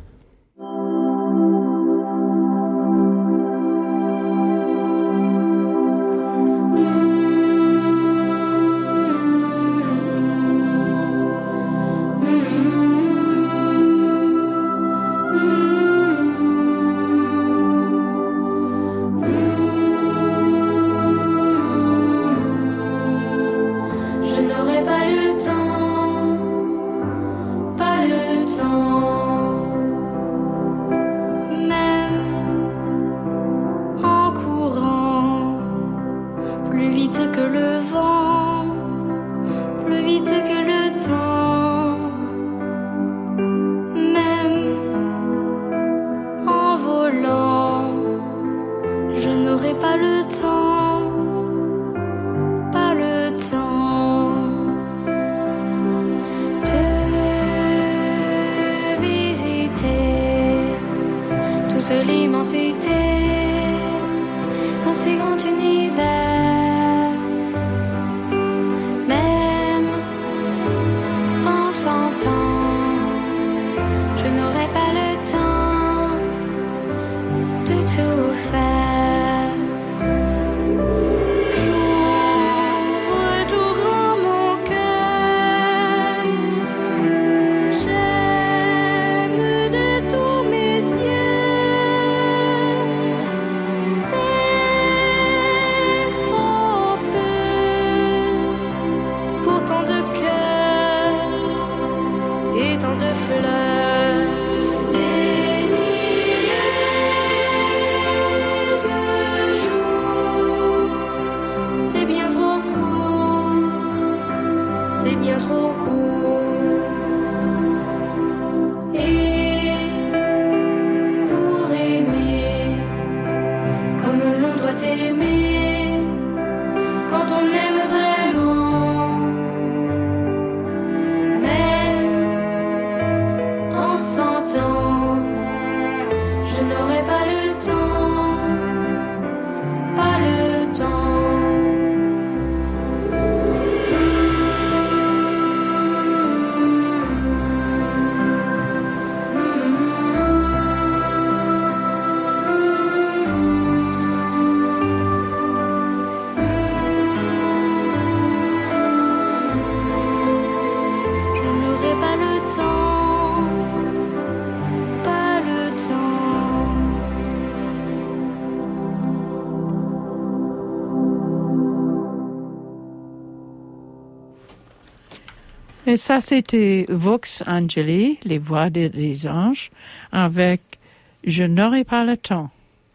Et ça, c'était Vox Angeli, les voix des, des anges, avec Je n'aurai pas le temps.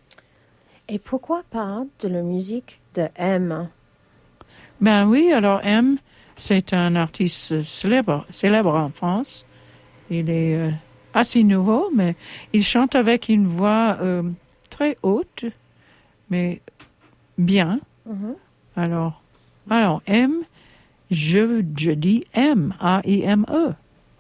Et pourquoi pas de la musique de M? Ben oui, alors M, c'est un artiste célèbre, célèbre en France. Il est euh, assez nouveau, mais il chante avec une voix euh, très haute, mais bien. Mm-hmm. Alors, Alors, M, je, je dis M, A I M E.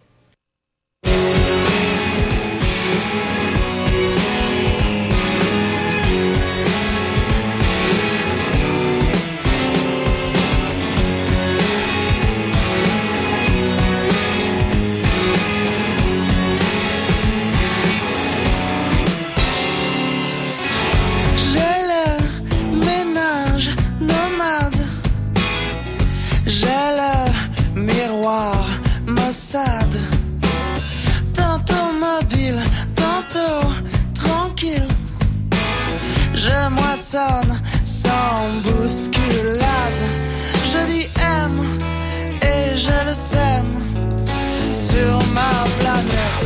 Tantôt mobile, tantôt tranquille. Je moissonne sans bousculade. Je dis M et je le sème sur ma planète.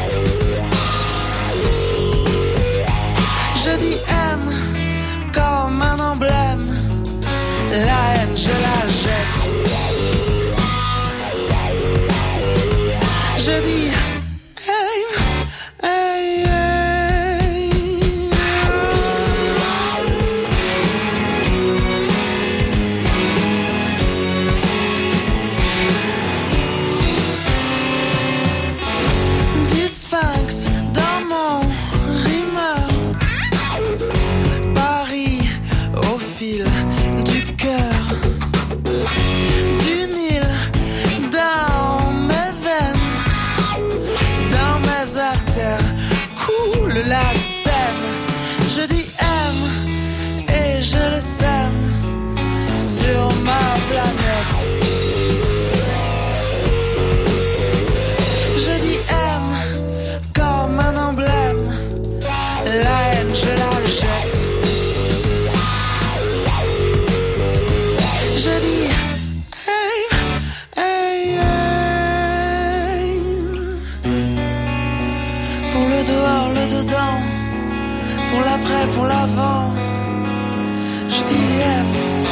Je dis M comme un emblème. La haine, je la jette. Je dis hey, hey, hey. Du sphinx dans mon rimeur. Paris au fil du cœur. Du Nil dans mes veines. Dans mes artères coule la Seine. Je dis M et je le sème sur ma planète. Je dis M comme un emblème. La haine, je la jette. Je dis hey, hey, hey. Pour le dehors, le dedans, pour l'après, pour l'avant. Je dis M.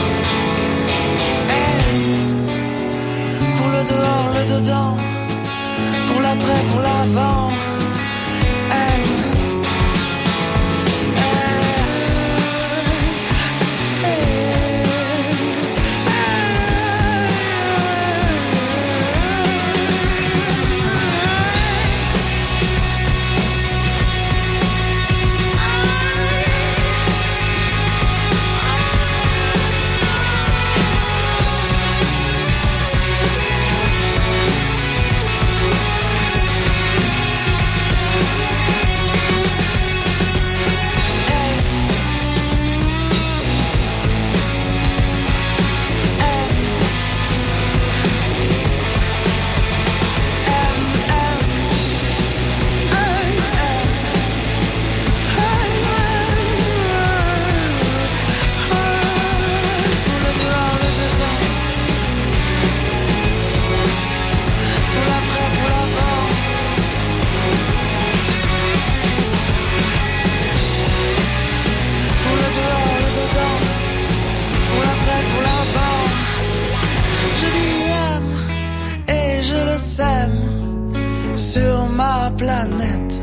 Hey. Pour le dehors, le dedans, pour l'après, pour l'avant. M. Sur ma planète.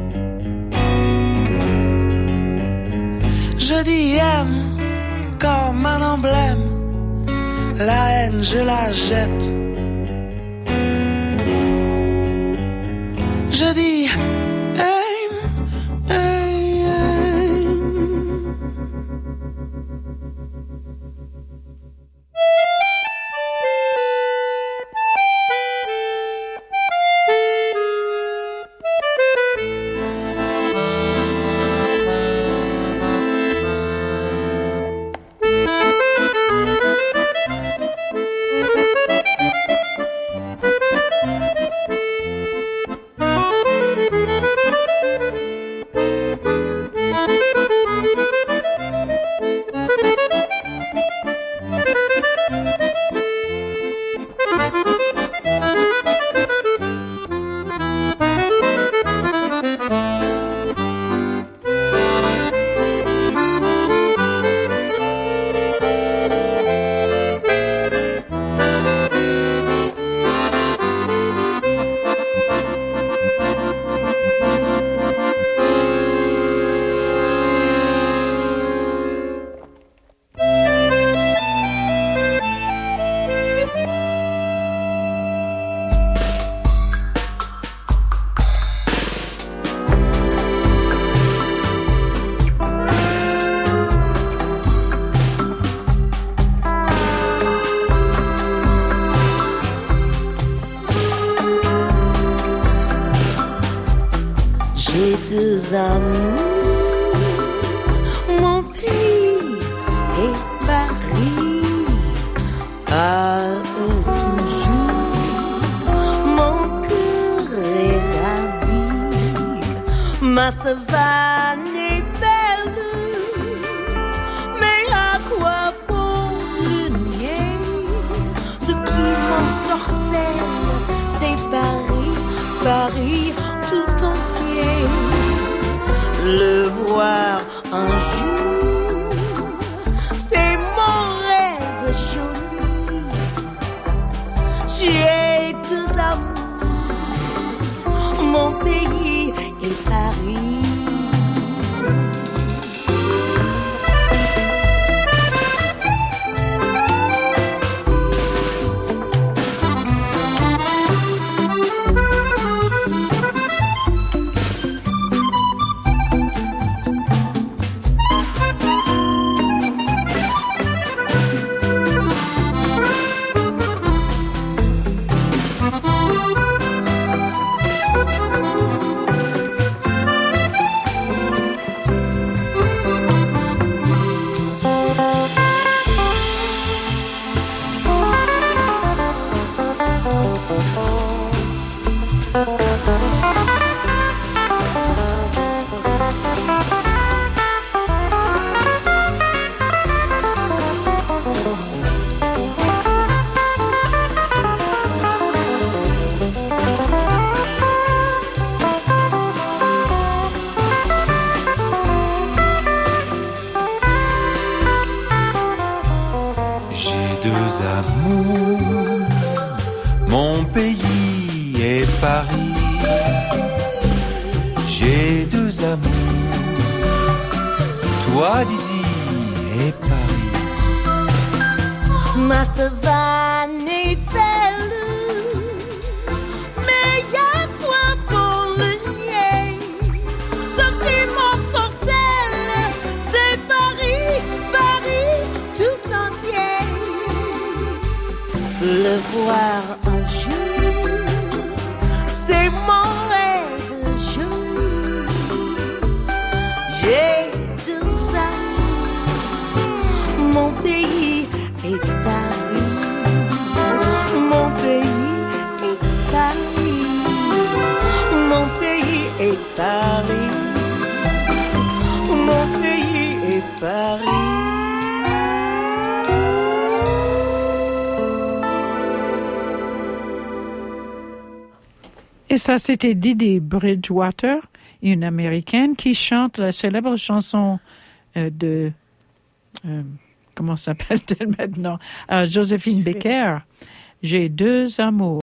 Je dis M comme un emblème. La haine, je la jette. Je dis hey, hey, hey. Thank you. deux amours, mon pays et Paris. Par eux toujours, mon cœur est ravi. Ma savane est belle, mais à quoi bon le nier? Ce qui m'ensorcelle, c'est Paris, Paris tout entier. Le voir un jour, c'est mon rêve joli. J'ai deux amours, mon pays et Paris. Et ça, c'était Didi Bridgewater, une Américaine qui chante la célèbre chanson euh, de... Euh, comment s'appelle-t-elle maintenant? euh, Joséphine Baker. J'ai deux amours.